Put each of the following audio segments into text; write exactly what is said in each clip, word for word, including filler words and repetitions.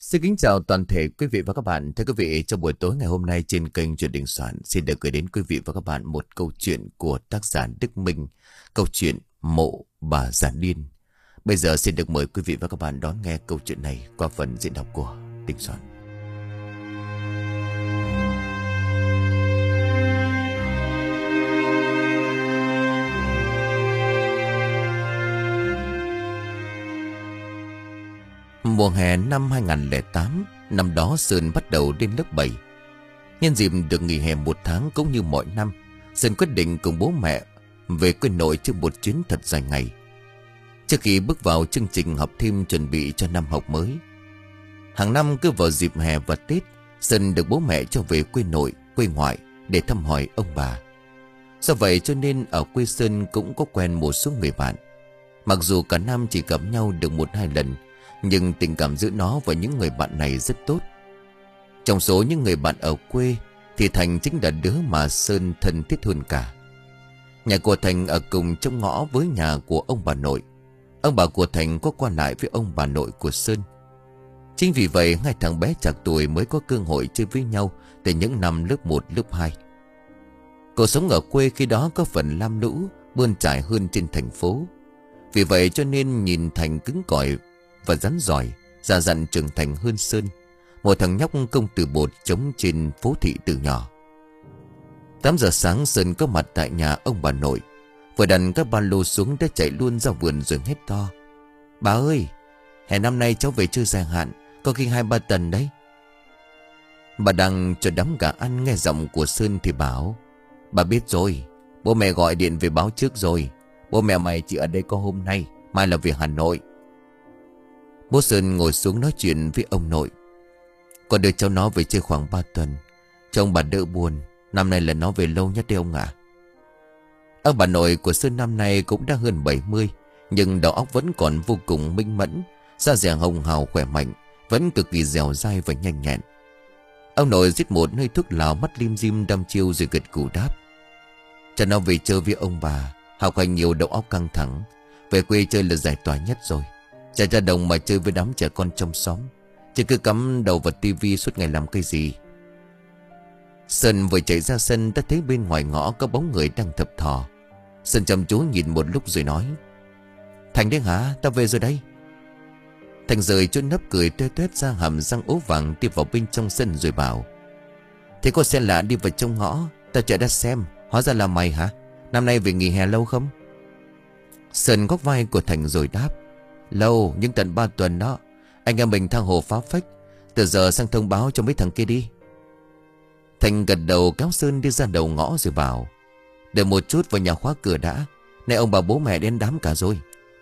Xin kính chào toàn thể quý vị và các bạn. Thưa quý vị, trong buổi tối ngày hôm nay trên kênh Chuyện Đình Soạn xin được gửi đến quý vị và các bạn một câu chuyện của tác giả Đức Minh, câu chuyện Mộ Bà Già Điên. Bây giờ xin được mời quý vị và các bạn đón nghe câu chuyện này qua phần diễn đọc của Đình Soạn. Mùa hè năm hai không không tám, năm đó Sơn bắt đầu lên lớp bảy. Nhân dịp được nghỉ hè một tháng cũng như mọi năm, Sơn quyết định cùng bố mẹ về quê nội trước một chuyến thật dài ngày, trước khi bước vào chương trình học thêm chuẩn bị cho năm học mới. Hàng năm cứ vào dịp hè và Tết, Sơn được bố mẹ cho về quê nội, quê ngoại để thăm hỏi ông bà. Do vậy cho nên ở quê Sơn cũng có quen một số người bạn. Mặc dù cả năm chỉ gặp nhau được một hai lần, nhưng tình cảm giữa nó và những người bạn này rất tốt. Trong số những người bạn ở quê thì Thành chính là đứa mà Sơn thân thiết hơn cả. Nhà của Thành ở cùng trong ngõ với nhà của ông bà nội. Ông bà của Thành có qua lại với ông bà nội của Sơn. Chính vì vậy hai thằng bé chạc tuổi mới có cơ hội chơi với nhau từ những năm lớp một, lớp hai. Cuộc sống ở quê khi đó có phần lam lũ, bươn trải hơn trên thành phố. Vì vậy cho nên nhìn Thành cứng cỏi và rắn giỏi, già dặn trưởng thành hơn Sơn, một thằng nhóc công tử bột trống trên phố thị từ nhỏ. Tám giờ sáng Sơn có mặt tại nhà ông bà nội. Vừa đặt các ba lô xuống đã chạy luôn ra vườn rồi hét to: "Bà ơi, hè năm nay cháu về chơi dài hạn, có khi hai ba tuần đấy." Bà đang cho đám gà ăn nghe giọng của Sơn thì bảo: "Bà biết rồi, bố mẹ gọi điện về báo trước rồi. Bố mẹ mày chỉ ở đây có hôm nay, mai là về Hà Nội." Bố Sơn ngồi xuống nói chuyện với ông nội: "Con đưa cháu nó về chơi khoảng ba tuần, cho ông bà đỡ buồn. Năm nay là nó về lâu nhất đấy ông ạ." Ông bà nội của Sơn năm nay cũng đã hơn bảy mươi, nhưng đầu óc vẫn còn vô cùng minh mẫn, da dẻ hồng hào khỏe mạnh, vẫn cực kỳ dẻo dai và nhanh nhẹn. Ông nội rít một hơi thuốc lào, mắt lim dim đăm chiêu rồi gật gù đáp: "Cho nó về chơi với ông bà, học hành nhiều đầu óc căng thẳng. Về quê chơi là giải tỏa nhất rồi. Chạy ra đồng mà chơi với đám trẻ con trong xóm, chứ cứ cắm đầu vào tivi suốt ngày làm cái gì." Sơn vừa chạy ra sân đã thấy bên ngoài ngõ có bóng người đang thập thò. Sơn chăm chú nhìn một lúc rồi nói: "Thành đấy hả? Tao về rồi đây." Thành rời chỗ nấp cười tuét tuét ra hàm răng ố vàng đi vào bên trong sân rồi bảo: "Thế có xe lạ đi vào trong ngõ, tao chạy ra xem, hóa ra là mày hả? Năm nay về nghỉ hè lâu không?" Sơn góc vai của Thành rồi đáp: "Lâu, nhưng tận ba tuần đó. Anh em mình tha hồ phá phách, từ giờ sang thông báo cho mấy thằng kia đi." Thành gật đầu kéo Sơn đi ra đầu ngõ rồi bảo: "Đợi một chút, vào nhà khóa cửa đã. Nay ông bà bố mẹ đến đám cả rồi."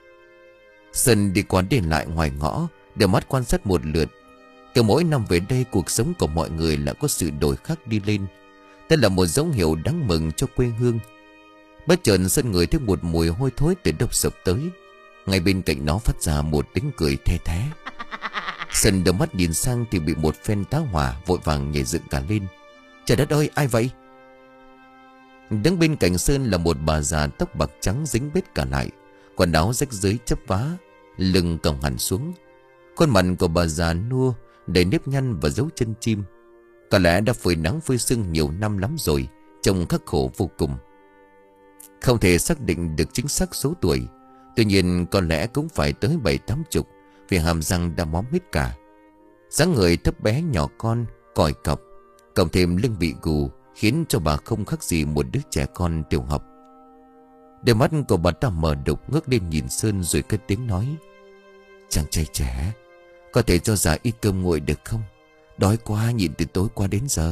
Sơn đi qua đi lại ngoài ngõ, để mắt quan sát một lượt. Cứ mỗi năm về đây cuộc sống của mọi người lại có sự đổi khác đi lên. Đây là một dấu hiệu đáng mừng cho quê hương. Bất chợt Sơn ngửi thấy một mùi hôi thối từ đâu sập tới. Ngay bên cạnh nó phát ra một tiếng cười the thé. Sơn đưa mắt nhìn sang thì bị một phen tá hỏa vội vàng nhảy dựng cả lên. "Trời đất ơi, ai vậy?" Đứng bên cạnh Sơn là một bà già tóc bạc trắng dính bết cả lại, quần áo rách rưới chắp vá, lưng còng hẳn xuống. Khuôn mặt của bà già nua đầy nếp nhăn và dấu chân chim. Có lẽ đã phơi nắng phơi sương nhiều năm lắm rồi, trông khắc khổ vô cùng. Không thể xác định được chính xác số tuổi, tuy nhiên có lẽ cũng phải tới bảy tám chục, vì hàm răng đã móm hết cả. Dáng người thấp bé nhỏ con, còi cọc, cộng thêm lưng bị gù, khiến cho bà không khác gì một đứa trẻ con tiểu học. Đôi mắt của bà ta mở đục, ngước lên nhìn Sơn rồi cất tiếng nói: "Chàng trai trẻ, có thể cho già ít cơm nguội được không? Đói quá, nhìn từ tối qua đến giờ."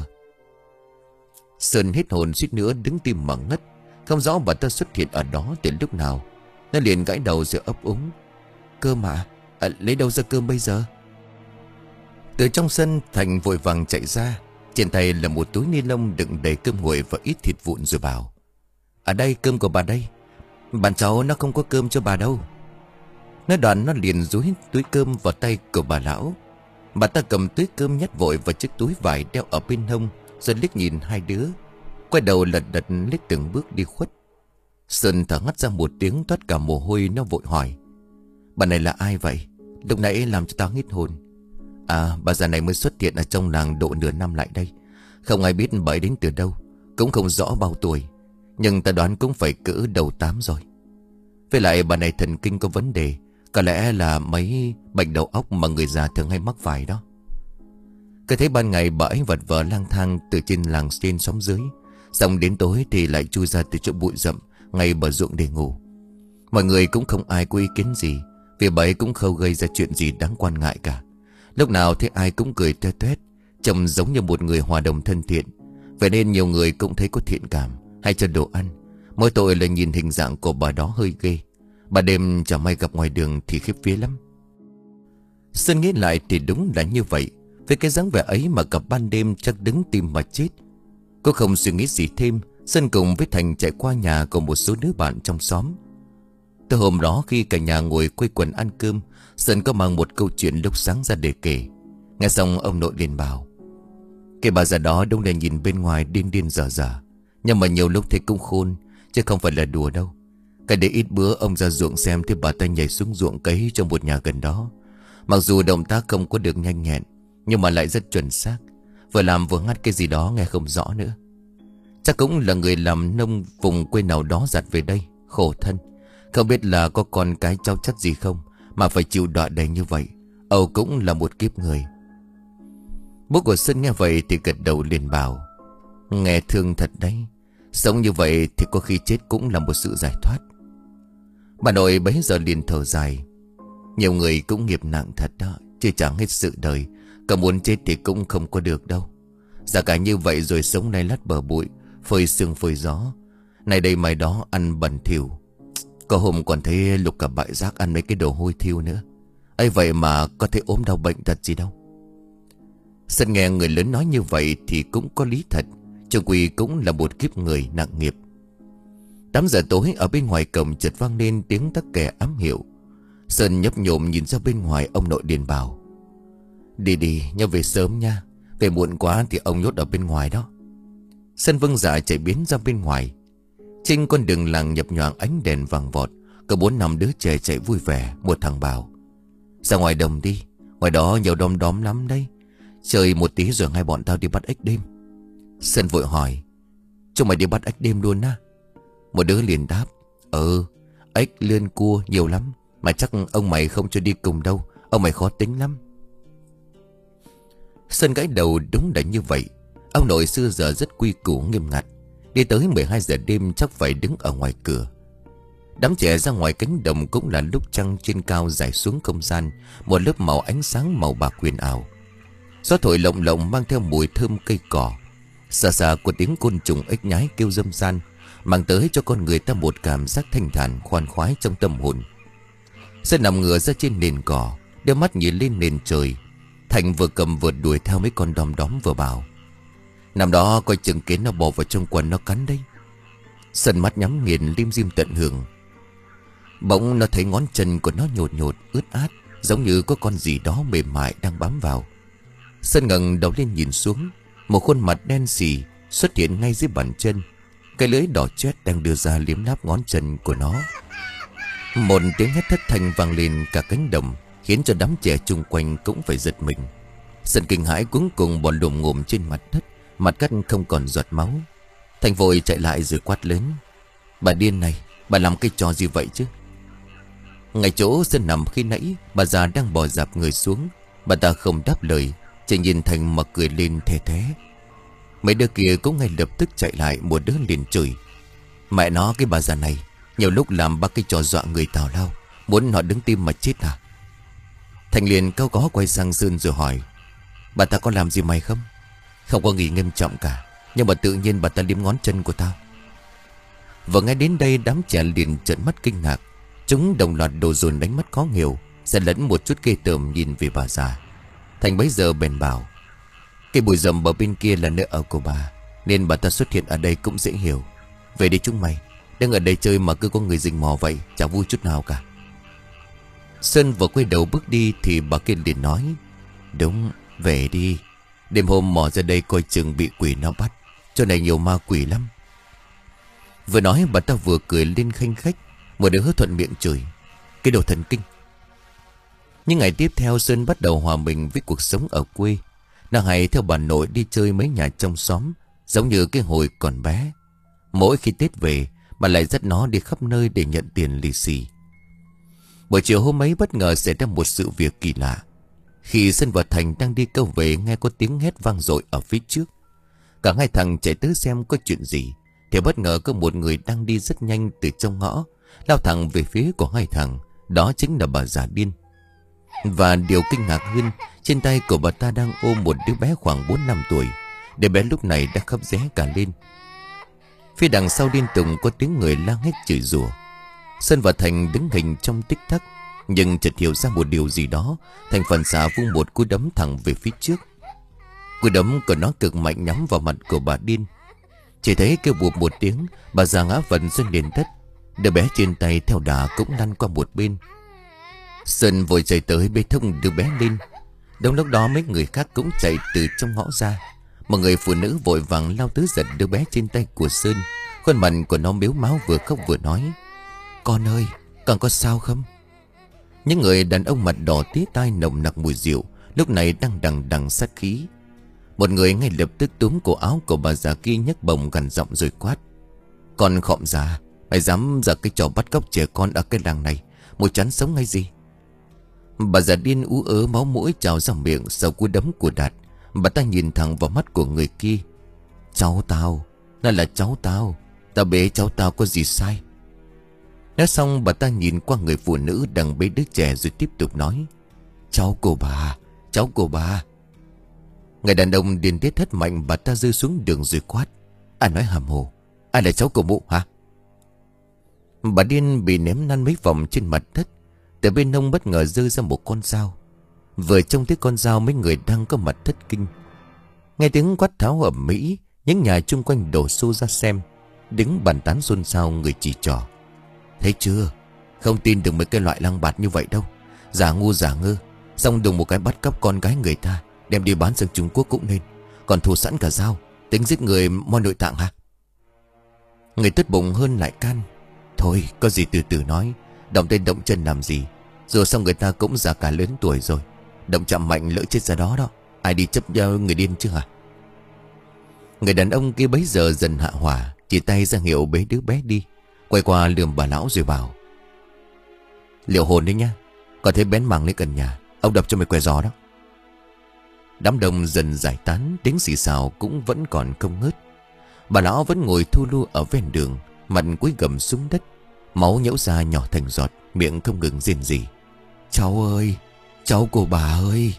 Sơn hết hồn suýt nữa đứng tim mà ngất. Không rõ bà ta xuất hiện ở đó từ lúc nào. Nó liền gãi đầu rồi ấp úng: "Cơm à? À, lấy đâu ra cơm bây giờ?" Từ trong sân Thành vội vàng chạy ra. Trên tay là một túi ni lông đựng đầy cơm nguội và ít thịt vụn rồi bảo: "Ở đây, cơm của bà đây. Bạn cháu nó không có cơm cho bà đâu." Nói đoạn nó liền dúi túi cơm vào tay của bà lão. Bà ta cầm túi cơm nhét vội vào chiếc túi vải đeo ở bên hông, rồi liếc nhìn hai đứa, quay đầu lật đật lết từng bước đi khuất. Sơn thở hắt ra một tiếng toát cả mồ hôi. Nó vội hỏi: "Bà này là ai vậy? Lúc nãy làm cho tao hít hồn." À, bà già này mới xuất hiện ở trong làng độ nửa năm lại đây. Không ai biết bà ấy đến từ đâu, cũng không rõ bao tuổi, nhưng ta đoán cũng phải cỡ đầu tám rồi. Với lại bà này thần kinh có vấn đề, có lẽ là mấy bệnh đầu óc mà người già thường hay mắc phải đó. Cứ thấy ban ngày bà ấy vật vờ lang thang từ trên làng trên xóm dưới, xong đến tối thì lại chui ra từ chỗ bụi rậm ngay bờ ruộng để ngủ. Mọi người cũng không ai có ý kiến gì, vì bà ấy cũng không gây ra chuyện gì đáng quan ngại cả. Lúc nào thấy ai cũng cười tuét tuét, trông giống như một người hòa đồng thân thiện. Vậy nên nhiều người cũng thấy có thiện cảm hay cho đồ ăn. Mỗi tội là nhìn hình dạng của bà đó hơi ghê. Bà đêm chả may gặp ngoài đường thì khiếp vía lắm. Sơn nghĩ lại thì đúng là như vậy. Với cái dáng vẻ ấy mà gặp ban đêm chắc đứng tim mà chết. Cô không suy nghĩ gì thêm, Sơn cùng với Thành chạy qua nhà của một số đứa bạn trong xóm. Từ hôm đó khi cả nhà ngồi quây quần ăn cơm, Sơn có mang một câu chuyện lúc sáng ra để kể. Nghe xong ông nội liền bảo: cái bà già đó đúng là nhìn bên ngoài điên điên dở dở, nhưng mà nhiều lúc thấy cũng khôn, chứ không phải là đùa đâu. Cái để ít bữa ông ra ruộng xem thì bà ta nhảy xuống ruộng cấy trong một nhà gần đó. Mặc dù động tác không có được nhanh nhẹn, nhưng mà lại rất chuẩn xác. Vừa làm vừa ngắt cái gì đó nghe không rõ nữa. Chắc cũng là người làm nông vùng quê nào đó giặt về đây, khổ thân. Không biết là có con cái cháu chắc gì không mà phải chịu đọa đầy như vậy. Âu cũng là một kiếp người. Bố của Sơn nghe vậy thì gật đầu liền bảo: nghe thương thật đấy. Sống như vậy thì có khi chết cũng là một sự giải thoát. Bà nội bấy giờ liền thở dài: nhiều người cũng nghiệp nặng thật đó, chứ chẳng hết sự đời. Cả muốn chết thì cũng không có được đâu. Giả cả như vậy rồi sống nay lắt bờ bụi, phơi sương phơi gió, này đây mai đó ăn bẩn thỉu. Có hôm còn thấy lục cả bãi rác ăn mấy cái đồ hôi thiêu nữa. ấy vậy mà có thể ốm đau bệnh tật gì đâu. Sơn nghe người lớn nói như vậy thì cũng có lý thật. Trung quy cũng là một kiếp người nặng nghiệp. Tám giờ tối ở bên ngoài cổng chợt vang lên tiếng tắc kè ám hiệu. Sơn nhấp nhổm nhìn ra bên ngoài, ông nội liền bảo: đi đi, nhớ về sớm nha. Về muộn quá thì ông nhốt ở bên ngoài đó. Sơn vâng dạ chạy biến ra bên ngoài. Trên con đường làng nhập nhoạng ánh đèn vàng vọt, có bốn năm đứa trẻ chạy vui vẻ. Một thằng bảo: ra ngoài đồng đi, ngoài đó nhiều đom đóm lắm đấy. Chơi một tí rồi hai bọn tao đi bắt ếch đêm. Sơn vội hỏi: chúng mày đi bắt ếch đêm luôn á? Một đứa liền đáp: Ừ, ếch lươn cua nhiều lắm, mà chắc ông mày không cho đi cùng đâu. Ông mày khó tính lắm. Sơn gãi đầu, đúng là như vậy. Ông nội xưa giờ rất quy củ nghiêm ngặt. Đi tới mười hai giờ đêm chắc phải đứng ở ngoài cửa. Đám trẻ ra ngoài cánh đồng cũng là lúc trăng trên cao rải xuống không gian một lớp màu ánh sáng màu bạc huyền ảo. Gió thổi lộng lộng mang theo mùi thơm cây cỏ. Xa xa của tiếng côn trùng ếch nhái kêu râm ran, mang tới cho con người ta một cảm giác thanh thản khoan khoái trong tâm hồn. Sơn nằm ngửa ra trên nền cỏ, đeo mắt nhìn lên nền trời. Thành vừa cầm vừa đuổi theo mấy con đom đóm vừa bảo: nằm đó coi chừng kiến nó bò vào trong quần nó cắn đấy. Sơn mắt nhắm nghiền lim dim tận hưởng. Bỗng nó thấy ngón chân của nó nhột nhột ướt át, giống như có con gì đó mềm mại đang bám vào. Sơn ngẩng đầu lên nhìn xuống. Một khuôn mặt đen sì xuất hiện ngay dưới bàn chân. Cái lưỡi đỏ chét đang đưa ra liếm láp ngón chân của nó. Một tiếng hét thất thanh vang lên cả cánh đồng, khiến cho đám trẻ chung quanh cũng phải giật mình. Sơn kinh hãi cuối cùng bò lồm ngồm trên mặt đất, mặt cắt không còn giọt máu. Thành vội chạy lại rồi quát lớn: bà điên này, bà làm cái trò gì vậy chứ? Ngay chỗ Sơn nằm khi nãy, bà già đang bò dạp người xuống. Bà ta không đáp lời, chỉ nhìn Thành mà cười lên thè thé. Mấy đứa kia cũng ngay lập tức chạy lại. Một đứa liền chửi: mẹ nó, cái bà già này nhiều lúc làm ba cái trò dọa người tào lao, muốn họ đứng tim mà chết à? Thành liền cao có quay sang Sơn rồi hỏi: bà ta có làm gì mày không? Không có gì nghiêm trọng cả, nhưng mà tự nhiên bà ta liếm ngón chân của tao. Và ngay đến đây đám trẻ liền trợn mắt kinh ngạc. Chúng đồng loạt đổ dồn đánh mắt khó hiểu, xen lẫn một chút ghê tởm nhìn về bà già. Thành bấy giờ bèn bảo: cái bụi rậm ở bên kia là nơi ở của bà, nên bà ta xuất hiện ở đây cũng dễ hiểu. Về đi chúng mày, đang ở đây chơi mà cứ có người rình mò vậy, chả vui chút nào cả. Sơn vừa quay đầu bước đi thì bà kia liền nói: đúng, về đi. Đêm hôm mò ra đây coi chừng bị quỷ nó bắt, chỗ này nhiều ma quỷ lắm. Vừa nói bà ta vừa cười lên khanh khách. Một đứa thuận miệng chửi: cái đồ thần kinh. Những ngày tiếp theo Sơn bắt đầu hòa mình với cuộc sống ở quê. Nó hay theo bà nội đi chơi mấy nhà trong xóm, giống như cái hồi còn bé. Mỗi khi Tết về, bà lại dắt nó đi khắp nơi để nhận tiền lì xì. Buổi chiều hôm ấy bất ngờ xảy ra một sự việc kỳ lạ. Khi Sơn và Thành đang đi câu về, nghe có tiếng hét vang dội ở phía trước. Cả hai thằng chạy tới xem có chuyện gì, thì bất ngờ có một người đang đi rất nhanh từ trong ngõ, lao thẳng về phía của hai thằng. Đó chính là bà già điên. Và điều kinh ngạc hơn, trên tay của bà ta đang ôm một đứa bé khoảng bốn năm tuổi. Đứa bé lúc này đã khóc ré cả lên. Phía đằng sau liên tục có tiếng người la hét chửi rủa. Sơn và Thành đứng hình trong tích tắc, nhưng chợt hiểu ra một điều gì đó. Thành phản xạ vung một cú đấm thẳng về phía trước. Cú đấm của nó cực mạnh nhắm vào mặt của bà điên. Chỉ thấy kêu bụp một tiếng, bà già ngã vần xuống nền đất. Đứa bé trên tay theo đà cũng lăn qua một bên. Sơn vội chạy tới bế thông đứa bé lên. Đúng lúc đó mấy người khác cũng chạy từ trong ngõ ra. Một người phụ nữ vội vàng lao tới giật đứa bé trên tay của Sơn. Khuôn mặt của nó mếu máo, vừa khóc vừa nói: "Con ơi, con có sao không?" Những người đàn ông mặt đỏ tía tai nồng nặc mùi rượu lúc này đang đằng đằng sát khí. Một người ngay lập tức túm cổ áo của bà già kia, nhấc bổng gằn giọng rồi quát: "Con khọm già, mày dám giở cái trò bắt cóc trẻ con ở cái làng này, một chán sống hay gì?" Bà già điên ú ớ, máu mũi trào ra miệng sau cú đấm của Đạt. Bà ta nhìn thẳng vào mắt của người kia: "Cháu tao, nó là cháu tao. Tao bế cháu tao có gì sai?" Nói xong bà ta nhìn qua người phụ nữ đang bế đứa trẻ rồi tiếp tục nói: "Cháu của bà, cháu của bà." Người đàn ông điên tiết hất mạnh bà ta rơi xuống đường rồi quát: "Ai nói hàm hồ? Ai là cháu của mụ hả?" Bà điên bị ném lăn mấy vòng trên mặt đất. Từ bên hông bất ngờ rơi ra một con dao. Vừa trông thấy con dao, mấy người đang có mặt thất kinh. Nghe tiếng quát tháo ầm ĩ, những nhà chung quanh đổ xô ra xem, đứng bàn tán xôn xao, người chỉ trỏ: "Thấy chưa, không tin được mấy cái loại lăng bạt như vậy đâu. Giả ngu giả ngơ, xong đùng một cái bắt cóc con gái người ta, đem đi bán sang Trung Quốc cũng nên. Còn thu sẵn cả dao, tính giết người moi nội tạng hả?" Người tốt bụng hơn lại can: "Thôi, có gì từ từ nói, động tay động chân làm gì. Rồi xong người ta cũng già cả lớn tuổi rồi, động chạm mạnh lỡ chết ra đó đó. Ai đi chấp nhau người điên chứ hả?" Người đàn ông kia bấy giờ dần hạ hỏa, chỉ tay ra hiệu bế đứa bé đi. Quay qua lườm bà lão rồi bảo: "Liệu hồn đấy nhá, còn thấy bén mảng lên gần nhà, ông đập cho mày què gió đó." Đám đông dần giải tán, tiếng xì xào cũng vẫn còn không ngớt. Bà lão vẫn ngồi thu lu ở ven đường, mặt cúi gằm xuống đất, máu nhễu ra nhỏ thành giọt, miệng không ngừng rên rỉ: "Cháu ơi, cháu của bà ơi."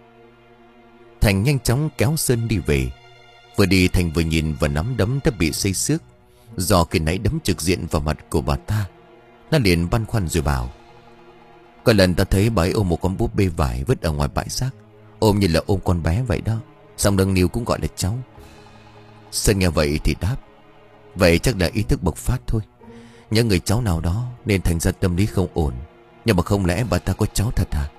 Thành nhanh chóng kéo Sơn đi về. Vừa đi Thành vừa nhìn và nắm đấm đã bị xây xước, do khi nãy đấm trực diện vào mặt của bà ta. Nó liền băn khoăn rồi bảo: "Có lần ta thấy bà ấy ôm một con búp bê vải vứt ở ngoài bãi rác, ôm như là ôm con bé vậy đó, xong nâng niu cũng gọi là cháu." Sơn nghe vậy thì đáp: "Vậy chắc là ý thức bộc phát thôi. Nhớ người cháu nào đó nên thành ra tâm lý không ổn. Nhưng mà không lẽ bà ta có cháu thật hả?"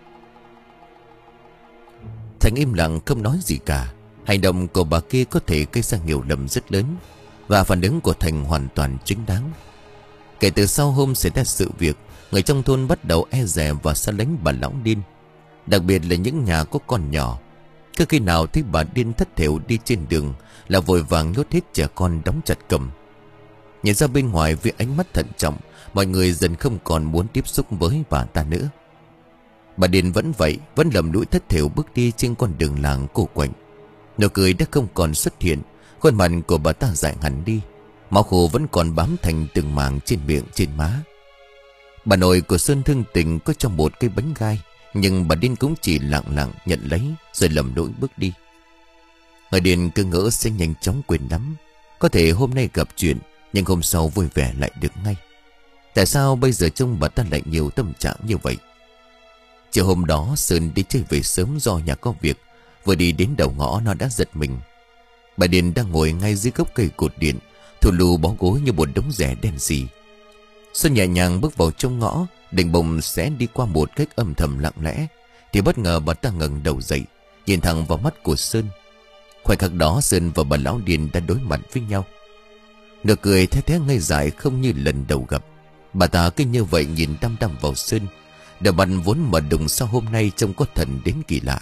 Thành im lặng không nói gì cả. Hành động của bà kia có thể gây ra hiểu lầm rất lớn, và phản ứng của Thành hoàn toàn chính đáng. Kể từ sau hôm xảy ra sự việc, người trong thôn bắt đầu e dè và xa lánh bà lão điên. Đặc biệt là những nhà có con nhỏ. Cứ khi nào thấy bà điên thất thểu đi trên đường là vội vàng nhốt hết trẻ con, đóng chặt cổng. Nhìn ra bên ngoài với ánh mắt thận trọng, mọi người dần không còn muốn tiếp xúc với bà ta nữa. Bà điên vẫn vậy, vẫn lầm lũi thất thểu bước đi trên con đường làng cô quạnh. Nụ cười đã không còn xuất hiện, khuôn mặt của bà ta dại hẳn đi, máu khô vẫn còn bám thành từng mảng trên miệng, trên má. Bà nội của Sơn thương tình có trong một cây bánh gai, nhưng bà điên cũng chỉ lặng lặng nhận lấy rồi lầm lũi bước đi. Người điên cứ ngỡ sẽ nhanh chóng quên lắm, có thể hôm nay gặp chuyện nhưng hôm sau vui vẻ lại được ngay. Tại sao bây giờ trông bà ta lại nhiều tâm trạng như vậy? Chiều hôm đó Sơn đi chơi về sớm do nhà có việc. Vừa đi đến đầu ngõ nó đã giật mình. Bà điên đang ngồi ngay dưới gốc cây cột điện, thù lù bó gối như một đống rẻ đen xì. Sơn nhẹ nhàng bước vào trong ngõ, định bụng sẽ đi qua một cách âm thầm lặng lẽ, thì bất ngờ bà ta ngẩng đầu dậy, nhìn thẳng vào mắt của Sơn. Khoảnh khắc đó Sơn và bà lão điên đã đối mặt với nhau. Nụ cười the thé ngây dại không như lần đầu gặp. Bà ta cứ như vậy nhìn đăm đăm vào Sơn, Đờ mặt vốn mở đùng sau hôm nay trông có thần đến kỳ lạ.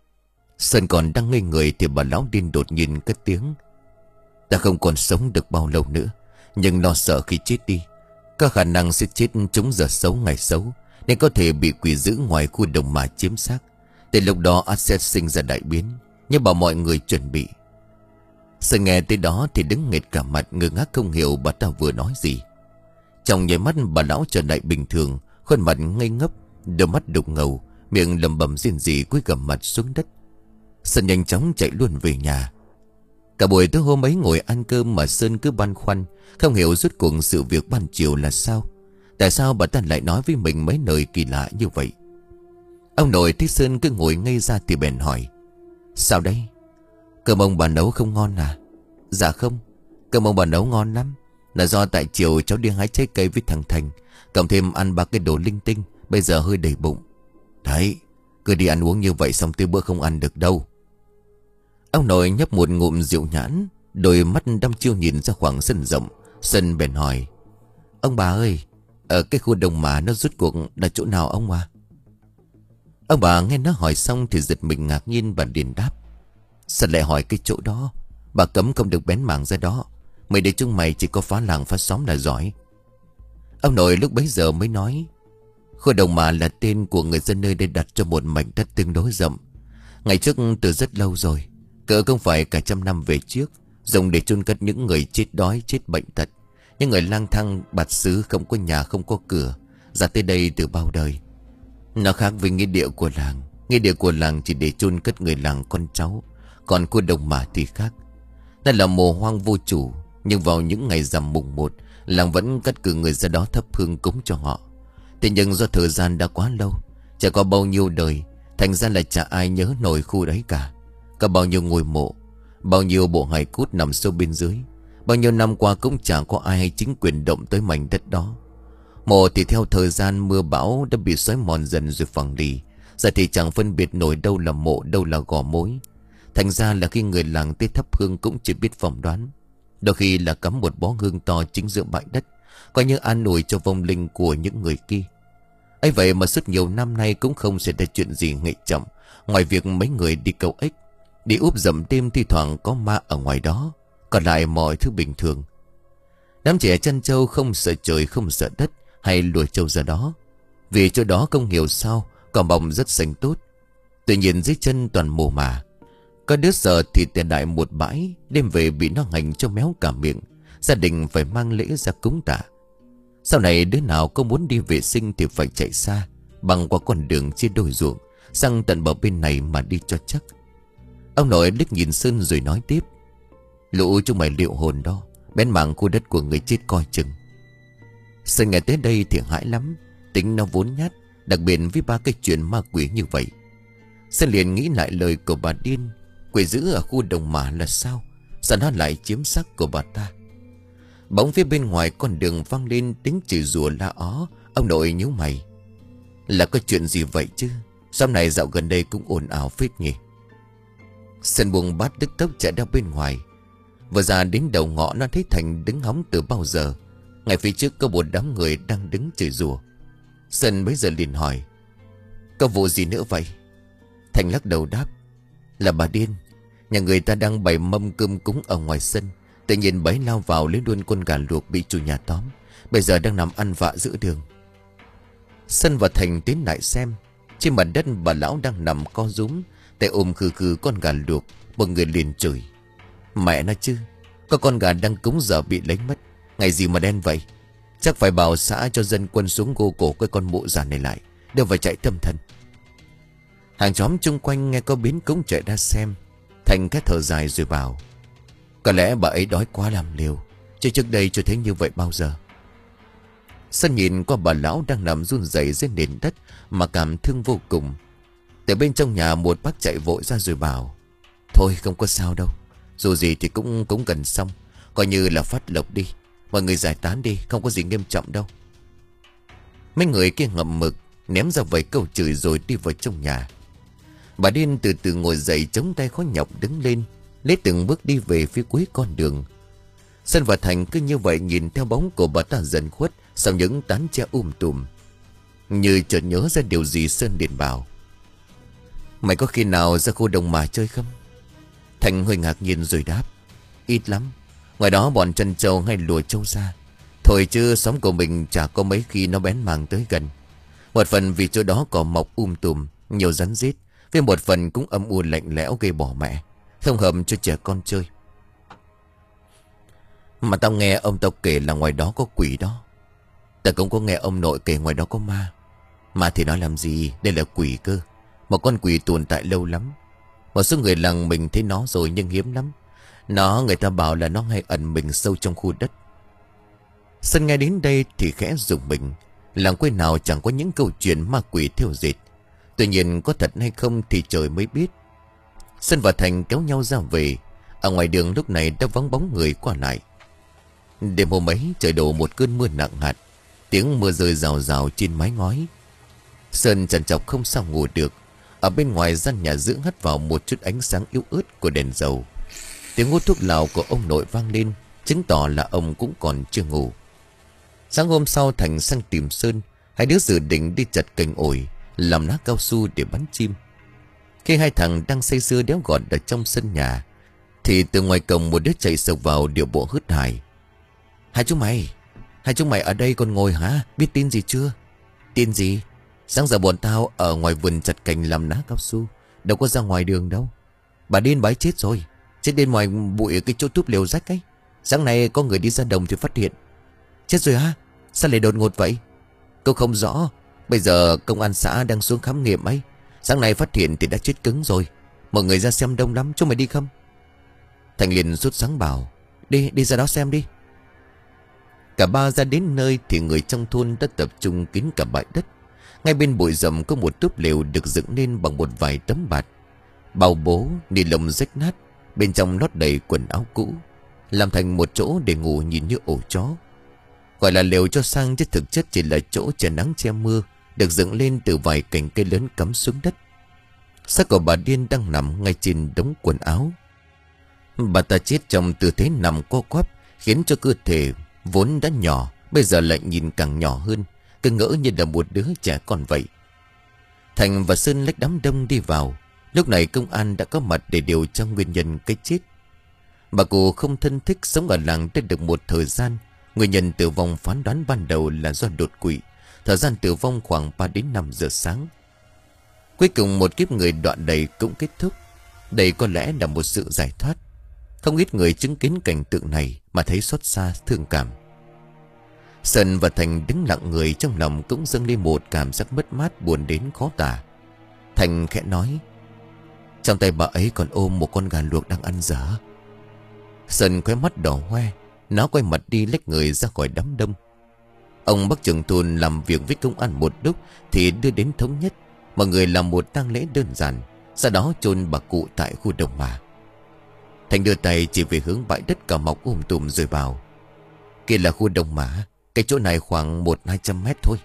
Sơn còn đang ngây người thì bà lão điên đột nhiên cất tiếng: "Ta không còn sống được bao lâu nữa, nhưng lo sợ khi chết đi có khả năng sẽ chết trúng giờ xấu ngày xấu, nên có thể bị quỷ dữ ngoài khu đồng mà chiếm xác. Đến lúc đó ắt sẽ sinh ra đại biến, nhớ bảo mọi người chuẩn bị." Sơn nghe tới đó thì đứng nghệt cả mặt, ngơ ngác không hiểu bà ta vừa nói gì. Trong nháy mắt bà lão trở lại bình thường, khuôn mặt ngây ngốc, đôi mắt đục ngầu, miệng lẩm bẩm rên rỉ cúi gằm mặt xuống đất. Sơn nhanh chóng chạy luôn về nhà. Cả buổi tối hôm ấy ngồi ăn cơm mà Sơn cứ băn khoăn, không hiểu rốt cuộc sự việc ban chiều là sao. Tại sao bà ta lại nói với mình mấy lời kỳ lạ như vậy? Ông nội thấy Sơn cứ ngồi ngây ra thì bèn hỏi: "Sao đấy? Cơm ông bà nấu không ngon à?" "Dạ không, cơm ông bà nấu ngon lắm. Là do tại chiều cháu đi hái trái cây với thằng Thành, cộng thêm ăn ba cái đồ linh tinh, bây giờ hơi đầy bụng." "Đấy, cứ đi ăn uống như vậy xong tới bữa không ăn được đâu." Ông nội nhấp một ngụm rượu nhãn, đôi mắt đăm chiêu nhìn ra khoảng sân rộng. Sơn bèn hỏi: "Ông bà ơi, ở cái khu đồng mà nó rốt cuộc là chỗ nào ông à?" Ông bà nghe nó hỏi xong thì giật mình ngạc nhiên và liền đáp: "Sao lại hỏi cái chỗ đó? Bà cấm không được bén mảng ra đó. Mấy đứa chúng mày chỉ có phá làng phá xóm là giỏi." Ông nội lúc bấy giờ mới nói: "Khu đồng mà là tên của người dân nơi đây đặt cho một mảnh đất tương đối rộng. Ngày trước từ rất lâu rồi, cỡ không phải cả trăm năm về trước, dùng để chôn cất những người chết đói chết bệnh tật, những người lang thang bạt xứ không có nhà không có cửa, ra tới đây từ bao đời. Nó khác với nghĩa địa của làng. Nghĩa địa của làng chỉ để chôn cất người làng con cháu, còn khu đồng mà thì khác. Đây là mồ hoang vô chủ, nhưng vào những ngày rằm mùng một, làng vẫn cắt cử người ra đó thắp hương cúng cho họ. Thế nhưng do thời gian đã quá lâu, chả có bao nhiêu đời, thành ra là chả ai nhớ nổi khu đấy cả. Có bao nhiêu ngôi mộ, bao nhiêu bộ hài cốt nằm sâu bên dưới, bao nhiêu năm qua cũng chẳng có ai hay chính quyền động tới mảnh đất đó. Mộ thì theo thời gian mưa bão đã bị xói mòn dần rồi phẳng lì, giờ thì chẳng phân biệt nổi đâu là mộ đâu là gò mối. Thành ra là khi người làng tới thắp hương cũng chỉ biết phỏng đoán. Đôi khi là cắm một bó hương to chính giữa bãi đất, coi như an ủi cho vong linh của những người kia. ấy vậy mà suốt nhiều năm nay cũng không xảy ra chuyện gì nghịch trọng, ngoài việc mấy người đi câu ếch, đi úp dầm đêm thi thoảng có ma ở ngoài đó, còn lại mọi thứ bình thường. Đám trẻ chăn trâu không sợ trời không sợ đất, hay lùa trâu ra đó, vì chỗ đó không hiểu sao cỏ bồng rất xanh tốt. Tuy nhiên dưới chân toàn mồ mả. Có đứa sợ thì tiền đại một bãi, đêm về bị nó hành cho méo cả miệng, gia đình phải mang lễ ra cúng tạ. Sau này đứa nào có muốn đi vệ sinh thì phải chạy xa, băng qua con đường chia đôi ruộng, sang tận bờ bên này mà đi cho chắc. Ông nội liếc nhìn Sơn rồi nói tiếp: "Lũ chúng mày liệu hồn đó, bén mảng khu đất của người chết coi chừng." Sơn nghe tới đây thì hãi lắm, tính nó vốn nhát, đặc biệt với ba cái chuyện ma quỷ như vậy. Sơn liền nghĩ lại lời của bà điên, quỷ dữ ở khu đồng mả là sao, sao nó lại chiếm xác của bà ta. Bỗng phía bên ngoài con đường vang lên tiếng chửi rủa la ó. Ông nội nhíu mày: "Là có chuyện gì vậy chứ? Sau này dạo gần đây cũng ồn ào phết nhỉ." Sơn buông bát tức tốc chạy ra bên ngoài. Vừa ra đến đầu ngõ nó thấy Thành đứng hóng từ bao giờ. Ngay phía trước có một đám người đang đứng chửi rủa. Sơn bấy giờ liền hỏi: "Có vụ gì nữa vậy?" Thành lắc đầu đáp: "Là bà điên. Nhà người ta đang bày mâm cơm cúng ở ngoài sân, tự nhiên bấy lao vào lấy luôn con gà luộc bị chủ nhà tóm, bây giờ đang nằm ăn vạ giữa đường." Sơn và Thành tiến lại xem. Trên mặt đất bà lão đang nằm co rúm, tay ôm khư khư con gà luộc. Một người liền chửi: "Mẹ nó chứ, có con gà đang cúng giờ bị lấy mất, ngày gì mà đen vậy? Chắc phải bảo xã cho dân quân xuống gô cổ cái con mụ già này lại, đâu phải chạy tâm thần." Hàng xóm chung quanh nghe có biến cũng chạy ra xem. Thành cái thở dài rồi bảo: "Có lẽ bà ấy đói quá làm liều, chứ trước đây chưa thấy như vậy bao giờ." Sơn nhìn qua bà lão đang nằm run rẩy dưới nền đất mà cảm thương vô cùng. Từ bên trong nhà một bác chạy vội ra rồi bảo: "Thôi không có sao đâu, dù gì thì cũng cũng gần xong, coi như là phát lộc đi, mọi người giải tán đi, không có gì nghiêm trọng đâu." Mấy người kia ngậm mực ném ra vài câu chửi rồi đi vào trong nhà. Bà điên từ từ ngồi dậy, chống tay khó nhọc đứng lên, lấy từng bước đi về phía cuối con đường. Sơn và Thành cứ như vậy nhìn theo bóng của bà ta dần khuất sau những tán tre um tùm. Như chợt nhớ ra điều gì Sơn liền bảo: "Mày có khi nào ra khu đồng mà chơi không?" Thành hơi ngạc nhiên rồi đáp: "Ít lắm. Ngoài đó bọn trân châu hay lùa châu ra. Thôi chứ xóm của mình chả có mấy khi nó bén mảng tới gần. Một phần vì chỗ đó cỏ mọc um tùm, nhiều rắn rết. Với một phần cũng âm u lạnh lẽo gây bỏ mẹ, không hợp cho trẻ con chơi. Mà tao nghe ông tao kể là ngoài đó có quỷ đó. Tao cũng có nghe ông nội kể ngoài đó có ma. Mà thì nói làm gì, đây là quỷ cơ. Một con quỷ tồn tại lâu lắm. Một số người làng mình thấy nó rồi nhưng hiếm lắm. Nó người ta bảo là nó hay ẩn mình sâu trong khu đất." Sơn nghe đến đây thì khẽ rùng mình. Làng quê nào chẳng có những câu chuyện ma quỷ thiêu dệt. Tuy nhiên có thật hay không thì trời mới biết. Sơn và Thành kéo nhau ra về. Ở ngoài đường lúc này đã vắng bóng người qua lại. Đêm hôm ấy trời đổ một cơn mưa nặng hạt. Tiếng mưa rơi rào rào trên mái ngói. Sơn trằn trọc không sao ngủ được. Ở bên ngoài gian nhà giữ hắt vào một chút ánh sáng yếu ớt của đèn dầu. Tiếng hút thuốc lào của ông nội vang lên, chứng tỏ là ông cũng còn chưa ngủ. Sáng hôm sau Thành sang tìm Sơn. Hai đứa dự định đi chặt cành ổi, làm ná cao su để bắn chim. Khi hai thằng đang say sưa đéo gọn ở trong sân nhà, thì từ ngoài cổng một đứa chạy sộc vào điệu bộ hớt hải: "Hai chúng mày, hai chúng mày ở đây còn ngồi hả? Biết tin gì chưa?" "Tin gì? Sáng giờ bọn tao ở ngoài vườn chặt cành làm ná cao su, đâu có ra ngoài đường đâu. Bà điên bà ấy chết rồi, chết bên ngoài bụi cái chỗ túp lều rách ấy. Sáng nay có người đi ra đồng thì phát hiện." "Chết rồi hả? Sao lại đột ngột vậy?" "Câu không rõ. Bây giờ công an xã đang xuống khám nghiệm ấy. Sáng nay phát hiện thì đã chết cứng rồi. Mọi người ra xem đông lắm, chúng mày đi không?" Thành liền sốt sáng bảo: Đi, đi ra đó xem đi." Cả ba ra đến nơi thì người trong thôn đã tập trung kín cả bãi đất. Ngay bên bụi rậm có một túp lều được dựng lên bằng một vài tấm bạt, bao bố, ni lông rách nát, bên trong lót đầy quần áo cũ, làm thành một chỗ để ngủ nhìn như ổ chó. Gọi là lều cho sang chứ thực chất chỉ là chỗ che nắng che mưa, được dựng lên từ vài cành cây lớn cắm xuống đất. Xác của bà điên đang nằm ngay trên đống quần áo. Bà ta chết trong tư thế nằm co quắp, khiến cho cơ thể vốn đã nhỏ bây giờ lại nhìn càng nhỏ hơn, cứ ngỡ như là một đứa trẻ con vậy. Thành và Sơn lách đám đông đi vào. Lúc này công an đã có mặt để điều tra nguyên nhân cái chết. Bà cụ không thân thích, sống ở làng đã được một thời gian. Nguyên nhân tử vong phán đoán ban đầu là do đột quỵ. Thời gian tử vong khoảng ba đến năm giờ sáng. Cuối cùng một kiếp người đoạn đầy cũng kết thúc. Đây có lẽ là một sự giải thoát. Không ít người chứng kiến cảnh tượng này mà thấy xót xa thương cảm. Sơn và Thành đứng lặng người, trong lòng cũng dâng lên một cảm giác mất mát buồn đến khó tả. Thành khẽ nói: "Trong tay bà ấy còn ôm một con gà luộc đang ăn dở." Sơn khóe mắt đỏ hoe, nó quay mặt đi lách người ra khỏi đám đông. Ông bác trưởng thôn làm việc với công an một lúc thì đưa đến thống nhất, mọi người làm một tang lễ đơn giản, sau đó chôn bà cụ tại khu đồng mà. Thành đưa tay chỉ về hướng bãi đất cỏ mọc um tùm rồi bảo: "Kia là khu đồng mã, cái chỗ này khoảng một hai trăm mét thôi."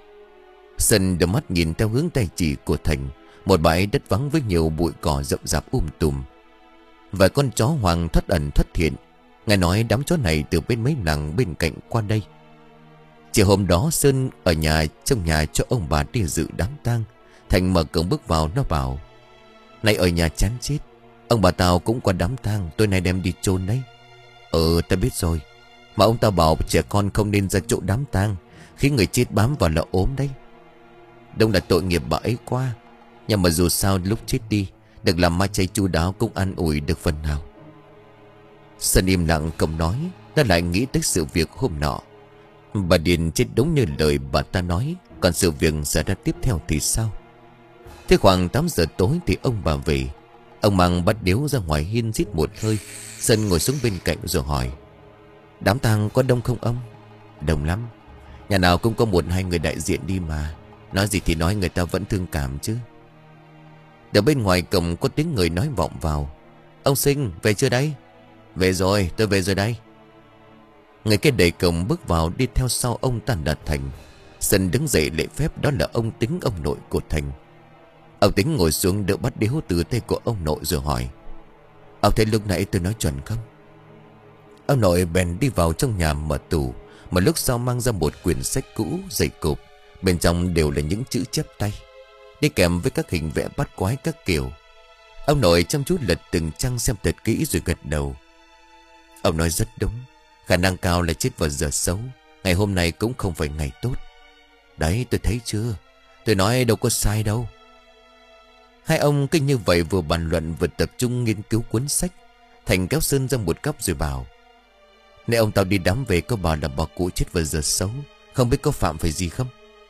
Sơn đưa mắt nhìn theo hướng tay chỉ của Thành. Một bãi đất vắng với nhiều bụi cỏ rậm rạp um tùm. Vài con chó hoang thoát ẩn thoát hiện. Nghe nói đám chó này từ bên mấy làng bên cạnh qua đây. Chiều hôm đó Sơn ở nhà trong nhà cho ông bà đi dự đám tang. Thành mở cổng bước vào, nó bảo: "Này ở nhà chán chết, ông bà tao cũng qua đám tang, tối nay đem đi chôn đấy." "Ừ, ta biết rồi. Mà ông ta bảo trẻ con không nên ra chỗ đám tang, khi người chết bám vào là ốm đấy." "Đông là tội nghiệp bà ấy quá. Nhưng mà dù sao lúc chết đi, được làm ma chay chu đáo cũng an ủi được phần nào." Sơn im lặng không nói. Nó lại nghĩ tới sự việc hôm nọ. Bà Điền chết đúng như lời bà ta nói. Còn sự việc xảy ra tiếp theo thì sao? Thế khoảng tám giờ tối thì ông bà về. Ông mang bát điếu ra ngoài hiên rít một hơi. Sơn ngồi xuống bên cạnh rồi hỏi: "Đám tang có đông không ông?" "Đông lắm. Nhà nào cũng có một hai người đại diện đi mà. Nói gì thì nói, người ta vẫn thương cảm chứ." Ở bên ngoài cổng có tiếng người nói vọng vào: "Ông Sinh về chưa đây?" "Về rồi, tôi về rồi đây." Người kia đẩy cổng bước vào, đi theo sau ông ta là Thành. Sơn đứng dậy lễ phép, đó là ông Tính, ông nội của Thành. Ông Tính ngồi xuống đỡ bát điếu từ tay của ông nội rồi hỏi: "Ông thấy lúc nãy tôi nói chuẩn không?" Ông nội bèn đi vào trong nhà mở tủ. Một lúc sau mang ra một quyển sách cũ dày cộp, Bên trong đều là những chữ chép tay, đi kèm với các hình vẽ bắt quái các kiểu. Ông nội chăm chú lật từng trang xem thật kỹ rồi gật đầu. Ông nói rất đúng. Khả năng cao là chết vào giờ xấu. Ngày hôm nay cũng không phải ngày tốt. Đấy, tôi thấy chưa? Tôi nói đâu có sai đâu. Hai ông cứ như vậy vừa bàn luận vừa tập trung nghiên cứu cuốn sách. Thành kéo Sơn ra một góc rồi bảo: Nãy ông tao đi đám về có bảo là bà cụ chết vào giờ xấu, không biết có phạm phải gì không?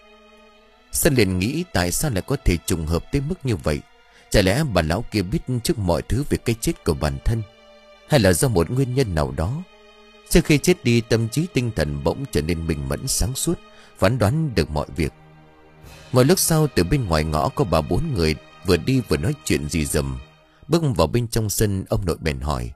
Sơn liền nghĩ tại sao lại có thể trùng hợp tới mức như vậy. Chả lẽ bà lão kia biết trước mọi thứ về cái chết của bản thân, hay là do một nguyên nhân nào đó? Trước khi chết đi, tâm trí tinh thần bỗng trở nên minh mẫn sáng suốt, phán đoán được mọi việc. Một lúc sau, từ bên ngoài ngõ có bà bốn người vừa đi vừa nói chuyện rì rầm. Bước vào bên trong sân, ông nội bèn hỏi: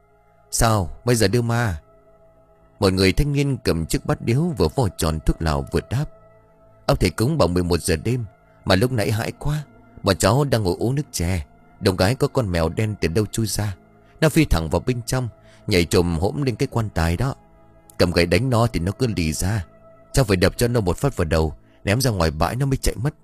Sao bây giờ đưa ma? Một người thanh niên cầm chiếc bát điếu vừa vò tròn thuốc lào vừa đáp: Ông thầy cúng bảo mười một giờ đêm, mà lúc nãy hãi quá. Bọn cháu đang ngồi uống nước chè, đồng gái có con mèo đen từ đâu chui ra. Nó phi thẳng vào bên trong, nhảy trồm hổm lên cái quan tài đó. Cầm gậy đánh nó thì nó cứ lì ra. Cháu phải đập cho nó một phát vào đầu, ném ra ngoài bãi nó mới chạy mất.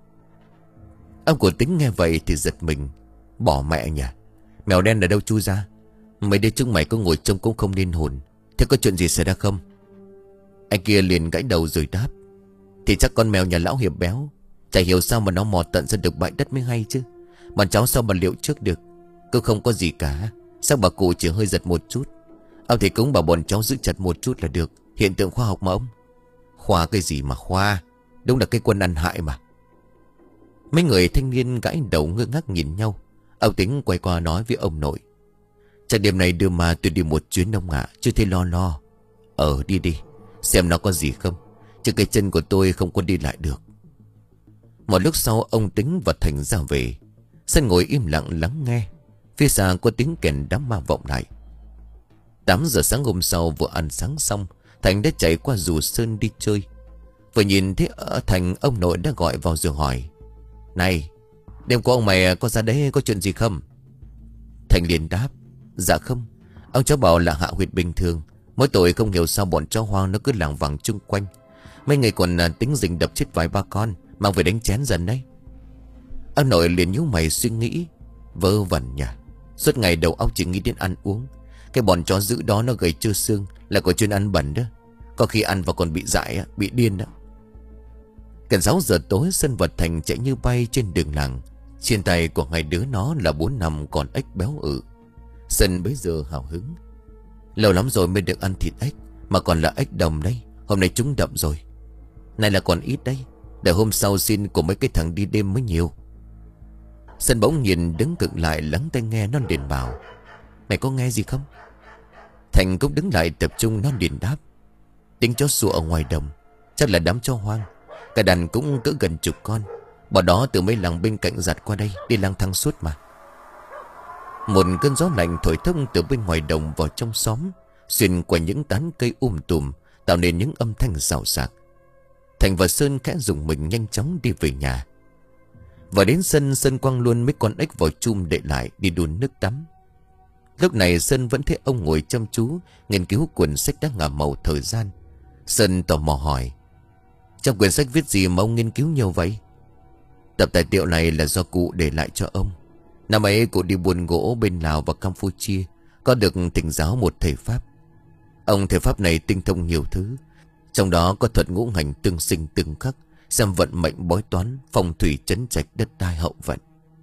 Ông của Tính nghe vậy thì giật mình: Bỏ mẹ nhỉ, mèo đen ở đâu chui ra? Mấy đứa chúng mày có ngồi trông cũng không nên hồn. Thế có chuyện gì xảy ra không? Anh kia liền gãi đầu rồi đáp: Thì chắc con mèo nhà lão Hiệp béo, chả hiểu sao mà nó mò tận ra được bãi đất mới hay chứ. Bọn cháu sao mà liệu trước được. Cứ không có gì cả. Sao bà cụ chỉ hơi giật một chút. Ông thầy cúng bảo bọn cháu giữ chặt một chút là được. Hiện tượng khoa học mà ông. Khoa cái gì mà khoa, đúng là cái quân ăn hại mà. Mấy người thanh niên gãi đầu ngơ ngác nhìn nhau. Ông Tính quay qua nói với ông nội: Chắc đêm nay đưa ma tôi đi một chuyến ông ạ, chứ thấy lo lo. Ờ đi đi, xem nó có gì không, chứ cái chân của tôi không có đi lại được. Một lúc sau ông Tính và Thành ra về. Sân ngồi im lặng lắng nghe. Phía xa có tiếng kèn đám ma vọng lại. Tám giờ sáng hôm sau vừa ăn sáng xong, Thành đã chạy qua Dù Sơn đi chơi. Vừa nhìn thấy ở Thành, ông nội đã gọi vào rồi hỏi: Này, đêm của ông mày có ra đấy có chuyện gì không? Thành liền đáp: Dạ không. Ông cháu bảo là hạ huyệt bình thường. Mỗi tội không hiểu sao bọn chó hoang nó cứ lảng vảng chung quanh. Mấy người còn tính rình đập chết vài ba con, mang về đánh chén dần đấy. Ông nội liền nhíu mày suy nghĩ: Vơ vẩn nhỉ, suốt ngày đầu óc chỉ nghĩ đến ăn uống. Cái bọn chó dữ đó nó gầy trơ xương, là có chuyên ăn bẩn đó. Có khi ăn và còn bị dại, bị điên đó. Gần sáu giờ tối, Sơn và Thành chạy như bay trên đường làng. Trên tay của hai đứa nó là bốn năm con ếch béo ự. Sơn bấy giờ hào hứng: Lâu lắm rồi mới được ăn thịt ếch, mà còn là ếch đồng đấy. Hôm nay chúng đậm rồi. Này là còn ít đấy, để hôm sau xin của mấy cái thằng đi đêm mới nhiều. Sơn bỗng nhìn đứng cực lại lắng tai nghe. Nó liền bảo: Mày có nghe gì không? Thành cũng đứng lại tập trung. Nó liền đáp: Tiếng chó sủa ở ngoài đồng, chắc là đám chó hoang. Cả đàn cũng cỡ gần chục con. Bọn đó từ mấy làng bên cạnh giặt qua đây, đi lang thang suốt mà. Một cơn gió lạnh thổi thông từ bên ngoài đồng vào trong xóm, xuyên qua những tán cây um tùm, tạo nên những âm thanh xào xạc. Thành và Sơn khẽ dùng mình nhanh chóng đi về nhà. Và đến sân, Sơn quăng luôn mấy con ếch vào chum để lại đi đun nước tắm. Lúc này Sơn vẫn thấy ông ngồi chăm chú nghiên cứu cuốn sách đã ngả màu thời gian. Sơn tò mò hỏi: Trong quyển sách viết gì mà ông nghiên cứu nhiều vậy? Tập tài liệu này là do cụ để lại cho ông. Năm ấy cụ đi buôn gỗ bên Lào và Campuchia, có được thỉnh giáo một thầy Pháp. Ông thầy Pháp này tinh thông nhiều thứ, trong đó có thuật ngũ hành tương sinh tương khắc, xem vận mệnh bói toán, phong thủy trấn trạch đất đai hậu vận.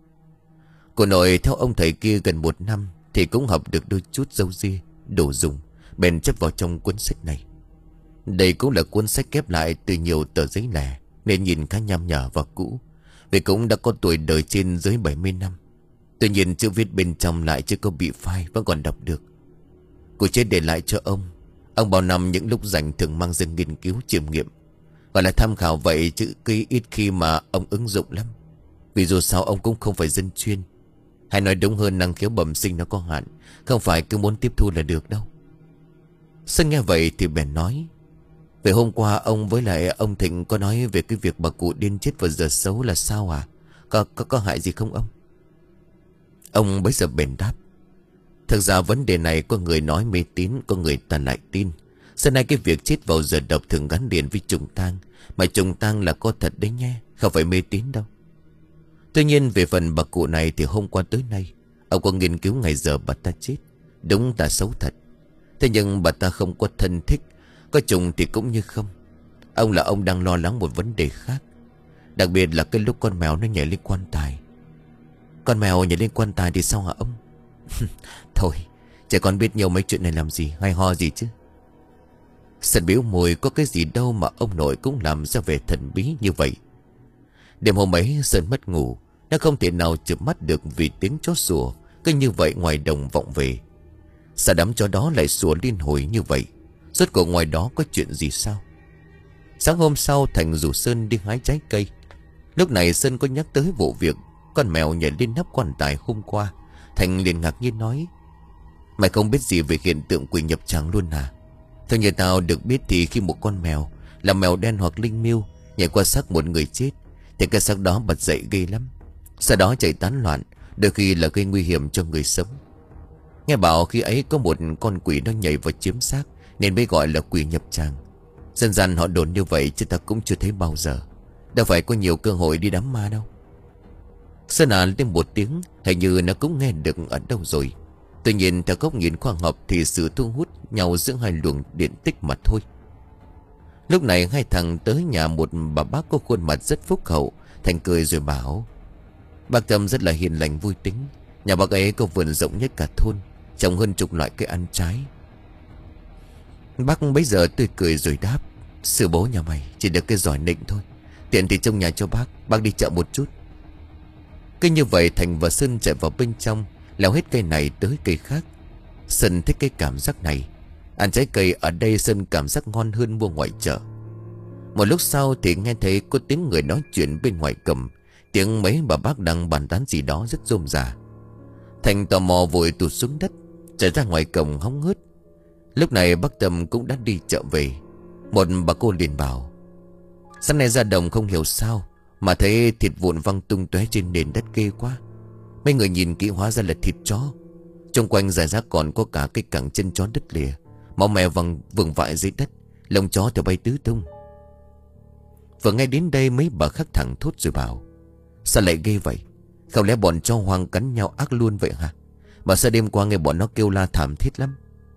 Cô nội theo ông thầy kia gần một năm thì cũng học được đôi chút dâu ria, đồ dùng, bèn chất vào trong cuốn sách này. Đây cũng là cuốn sách ghép lại từ nhiều tờ giấy lẻ, nên nhìn khá nham nhở và cũ, vì cũng đã có tuổi đời trên dưới bảy mươi năm. Tuy nhiên chữ viết bên trong lại chưa có bị phai, vẫn còn đọc được. Cô chết để lại cho ông. Ông bao năm những lúc rảnh thường mang dân nghiên cứu chiêm nghiệm, gọi là tham khảo vậy, chữ ký ít khi mà ông ứng dụng lắm. Vì dù sao ông cũng không phải dân chuyên, hay nói đúng hơn năng khiếu bẩm sinh nó có hạn, không phải cứ muốn tiếp thu là được đâu. Sơn nghe vậy thì bèn nói: Về hôm qua ông với lại ông Thịnh có nói về cái việc bà cụ điên chết vào giờ xấu là sao à? Có, có, có hại gì không ông? Ông bấy giờ bèn đáp: Thực ra vấn đề này có người nói mê tín, có người ta lại tin. Xưa nay cái việc chết vào giờ độc thường gắn liền với trùng tang. Mà trùng tang là có thật đấy nhé, không phải mê tín đâu. Tuy nhiên về phần bà cụ này thì hôm qua tới nay ông có nghiên cứu ngày giờ bà ta chết. Đúng là xấu thật. Thế nhưng bà ta không có thân thích, có trùng thì cũng như không. Ông là ông đang lo lắng một vấn đề khác. Đặc biệt là cái lúc con mèo nó nhảy lên quan tài. Con mèo nhảy lên quan tài thì sao hả ông? Thôi, trẻ con biết nhiều mấy chuyện này làm gì, hay ho gì chứ. Sơn biểu môi, có cái gì đâu mà ông nội cũng làm ra vẻ thần bí như vậy. Đêm hôm ấy Sơn mất ngủ. Nó không thể nào chợp mắt được vì tiếng chó sủa cứ như vậy ngoài đồng vọng về. Sao đám chó đó lại sủa liên hồi như vậy? Rốt cuộc ngoài đó có chuyện gì sao? Sáng hôm sau Thành rủ Sơn đi hái trái cây. Lúc này Sơn có nhắc tới vụ việc con mèo nhảy lên nắp quan tài hôm qua. Thành liền ngạc nhiên nói: Mày không biết gì về hiện tượng quỷ nhập tràng luôn à? Theo như tao được biết thì khi một con mèo, là mèo đen hoặc linh miêu, nhảy qua xác một người chết, thì cái xác đó bật dậy ghê lắm. Sau đó chạy tán loạn, đôi khi là gây nguy hiểm cho người sống. Nghe bảo khi ấy có một con quỷ nó nhảy vào chiếm xác, nên mới gọi là quỷ nhập tràng. Dân gian họ đồn như vậy chứ ta cũng chưa thấy bao giờ. Đâu phải có nhiều cơ hội đi đám ma đâu. Sơn à lên một tiếng, hình như nó cũng nghe được ở đâu rồi. Tuy nhiên theo góc nhìn khoa học thì sự thu hút nhau giữa hai luồng điện tích mà thôi. Lúc này hai thằng tới nhà một bà bác có khuôn mặt rất phúc hậu. Thành cười rồi bảo: Bác Tâm rất là hiền lành vui tính. Nhà bác ấy có vườn rộng nhất cả thôn, trồng hơn chục loại cây ăn trái. Bác bấy giờ tươi cười rồi đáp: Sư bố nhà mày chỉ được cái giỏi nịnh thôi. Tiện thì trông nhà cho bác, bác đi chợ một chút. Cứ như vậy Thành và Sơn chạy vào bên trong, leo hết cây này tới cây khác. Sơn thích cái cảm giác này. Ăn trái cây ở đây Sơn cảm giác ngon hơn mua ngoài chợ. Một lúc sau thì nghe thấy có tiếng người nói chuyện bên ngoài cầm. Tiếng mấy bà bác đang bàn tán gì đó rất rôm rả. Thành tò mò vội tụt xuống đất, chạy ra ngoài cổng hóng hớt. Lúc này bác Tâm cũng đã đi chợ về. Một bà cô liền bảo: Sáng nay ra đồng không hiểu sao mà thấy thịt vụn văng tung tóe trên nền đất ghê quá. Mấy người nhìn kỹ hóa ra là thịt chó. Trong quanh rải rác còn có cả cái cẳng chân chó đứt lìa, máu mèo văng vương vãi dưới đất, lông chó thì bay tứ tung. Vừa nghe đến đây mấy bà khác thẳng thốt rồi bảo: Sao lại ghê vậy? Không lẽ bọn chó hoang cắn nhau ác luôn vậy hả? Mà sao đêm qua nghe bọn nó kêu la thảm thiết lắm.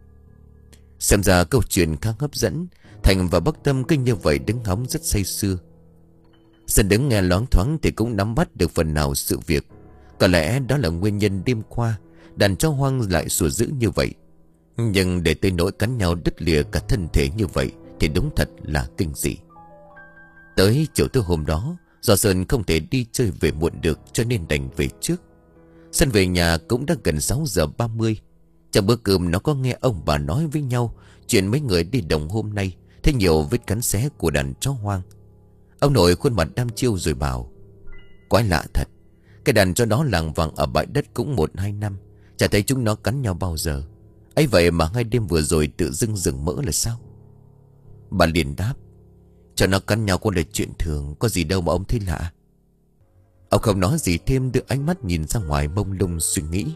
Xem ra câu chuyện khá hấp dẫn. Thành và Bắc Tâm cứ như vậy đứng hóng rất say sưa. Sơn đứng nghe loáng thoáng thì cũng nắm bắt được phần nào sự việc. Có lẽ đó là nguyên nhân đêm qua đàn chó hoang lại sủa dữ như vậy. Nhưng để tới nỗi cắn nhau đứt lìa cả thân thể như vậy thì đúng thật là kinh dị. Tới chiều tối hôm đó, do Sơn không thể đi chơi về muộn được cho nên đành về trước. Sơn về nhà cũng đã gần sáu giờ ba mươi. Trong bữa cơm nó có nghe ông bà nói với nhau chuyện mấy người đi đồng hôm nay thấy nhiều vết cắn xé của đàn chó hoang. Ông nội khuôn mặt đăm chiêu rồi bảo: Quái lạ thật, cái đàn chó đó làng vàng ở bãi đất cũng một hai năm, chả thấy chúng nó cắn nhau bao giờ. Ấy vậy mà ngay đêm vừa rồi tự dưng dừng mỡ là sao? Bà liền đáp: Cho nó cắn nhau cũng là chuyện thường, có gì đâu mà ông thấy lạ. Ông không nói gì thêm, đưa ánh mắt nhìn ra ngoài mông lung suy nghĩ.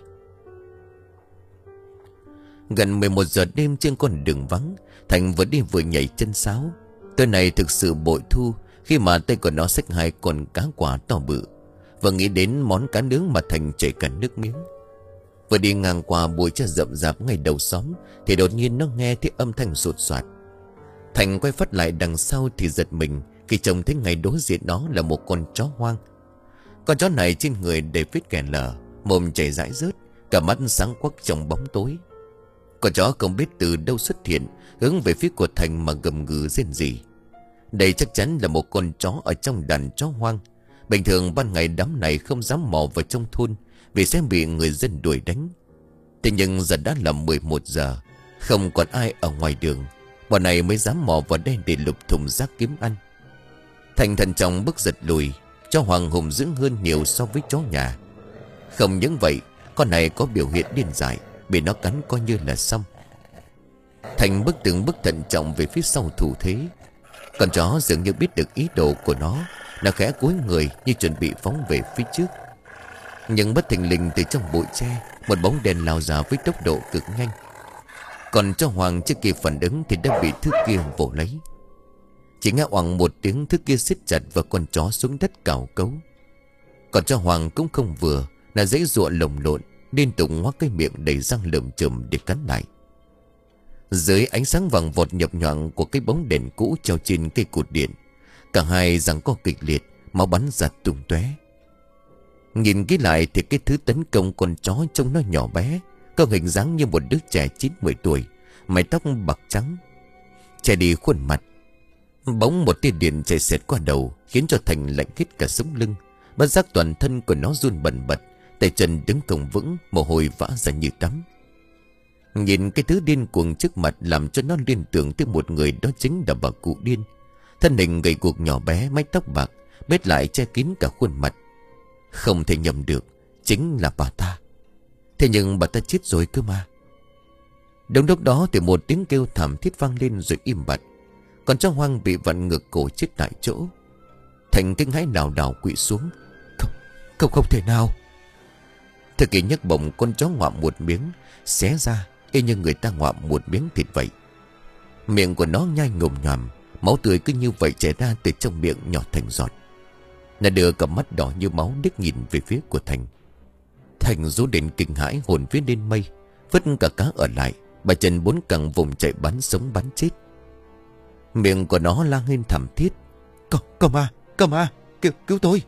Gần mười một giờ đêm trên con đường vắng, Thành vừa đi vừa nhảy chân sáo. Tối này thực sự bội thu khi mà tay của nó xách hai con cá quả to bự. Vừa nghĩ đến món cá nướng mà Thành chảy cả nước miếng. Vừa đi ngang qua bụi tre rậm rạp ngay đầu xóm thì đột nhiên nó nghe thấy âm thanh sột soạt. Thành quay phát lại đằng sau thì giật mình khi trông thấy ngay đối diện đó là một con chó hoang. Con chó này trên người đầy vết kẻ lở, mồm chảy rãi rớt, cả mắt sáng quắc trong bóng tối. Con chó không biết từ đâu xuất hiện, hướng về phía của Thành mà gầm gừ rên rỉ. Đây chắc chắn là một con chó ở trong đàn chó hoang. Bình thường ban ngày đám này không dám mò vào trong thôn vì sẽ bị người dân đuổi đánh. Thế nhưng giờ đã là mười một giờ, không còn ai ở ngoài đường, bọn này mới dám mò vào đây để lục thùng rác kiếm ăn. Thành thận trọng bước giật lùi. Chó hoang hùng dữ hơn nhiều so với chó nhà. Không những vậy, con này có biểu hiện điên dại, bị nó cắn coi như là xong. Thành bước từng bước thận trọng về phía sau thủ thế. Con chó dường như biết được ý đồ của nó, nó khẽ cúi người như chuẩn bị phóng về phía trước. Nhưng bất thình lình từ trong bụi tre, một bóng đèn lao ra với tốc độ cực nhanh. Còn cho Hoàng chưa kịp phản ứng thì đã bị thứ kia vồ lấy. Chỉ nghe oằng một tiếng, thứ kia siết chặt và con chó xuống đất cào cấu. Còn cho Hoàng cũng không vừa, là giãy giụa lồng lộn, liên tục ngoác cái miệng đầy răng lởm chởm để cắn lại. Dưới ánh sáng vàng vọt nhập nhoạng của cái bóng đèn cũ treo trên cây cột điện, cả hai giằng co kịch liệt, máu bắn ra tung tóe. Nhìn kỹ lại thì cái thứ tấn công con chó trông nó nhỏ bé, có hình dáng như một đứa trẻ chín mười tuổi, mái tóc bạc trắng, che đi khuôn mặt. Bỗng một tia điện chạy xẹt qua đầu, khiến cho Thành lạnh hết cả sống lưng. Bất giác toàn thân của nó run bần bật, tay chân đứng cổng vững, mồ hôi vã ra như tắm. Nhìn cái thứ điên cuồng trước mặt làm cho nó liên tưởng tới một người, đó chính là bà cụ điên. Thân hình gầy guộc nhỏ bé, mái tóc bạc bết lại che kín cả khuôn mặt. Không thể nhầm được, chính là bà ta. Thế nhưng bà ta chết rồi cơ mà. Đúng lúc đó thì một tiếng kêu thảm thiết vang lên rồi im bặt. Còn cho Hoang bị vặn ngược cổ chết tại chỗ. Thành kinh hãi lảo đảo quỵ xuống. Không, không không thể nào. Thực kỳ nhấc bổng con chó ngoạm một miếng, xé ra y như người ta ngoạm một miếng thịt vậy. Miệng của nó nhai ngồm nhòm, máu tươi cứ như vậy chảy ra từ trong miệng nhỏ thành giọt. Nó đưa cặp mắt đỏ như máu đếch nhìn về phía của Thành. Thành rú đến kinh hãi, hồn vía lên mây, vứt cả cá ở lại, bà chân bốn cẳng vùng chạy bắn sống bắn chết. Miệng của nó la lên thảm thiết. Có, có ma, có ma, cứu, cứu tôi.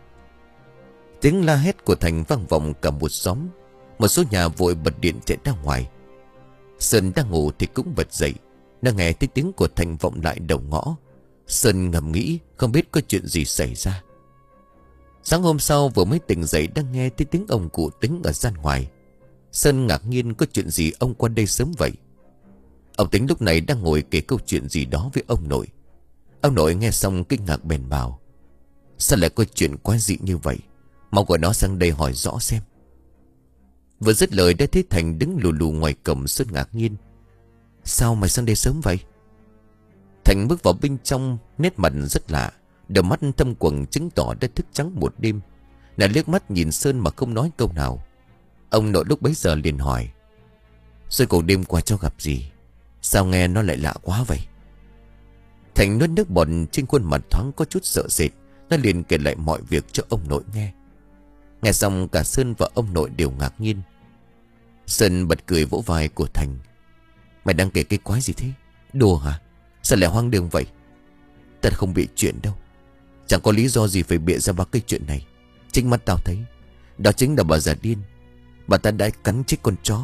Tiếng la hét của Thành vang vọng cả một xóm. Một số nhà vội bật điện chạy ra ngoài. Sơn đang ngủ thì cũng bật dậy. Nó nghe thấy tiếng của Thành vọng lại đầu ngõ. Sơn ngầm nghĩ không biết có chuyện gì xảy ra. Sáng hôm sau vừa mới tỉnh dậy đang nghe thấy tiếng ông cụ Tính ở gian ngoài. Sơn ngạc nhiên, có chuyện gì ông qua đây sớm vậy? Ông Tính lúc này đang ngồi kể câu chuyện gì đó với ông nội. Ông nội nghe xong kinh ngạc bèn bảo: sao lại có chuyện quái dị như vậy? Mau gọi nó sang đây hỏi rõ xem. Vừa dứt lời đã thấy Thành đứng lù lù ngoài cổng. Sơn ngạc nhiên: sao mày sang đây sớm vậy? Thành bước vào bên trong, nét mặt rất lạ, đôi mắt thâm quầng chứng tỏ đã thức trắng một đêm. Là liếc mắt nhìn Sơn mà không nói câu nào. Ông nội lúc bấy giờ liền hỏi: rồi cuộc đêm qua cháu gặp gì? Sao nghe nó lại lạ quá vậy? Thành nuốt nước bọt trên khuôn mặt thoáng có chút sợ sệt. Nó liền kể lại mọi việc cho ông nội nghe. Nghe xong cả Sơn và ông nội đều ngạc nhiên. Sơn bật cười vỗ vai của Thành: mày đang kể cái quái gì thế? Đùa hả? Sao lại hoang đường vậy? Ta không bị chuyện đâu. Chẳng có lý do gì phải bịa ra ba cái chuyện này. Chính mắt tao thấy đó chính là bà già điên. Bà ta đã cắn chết con chó.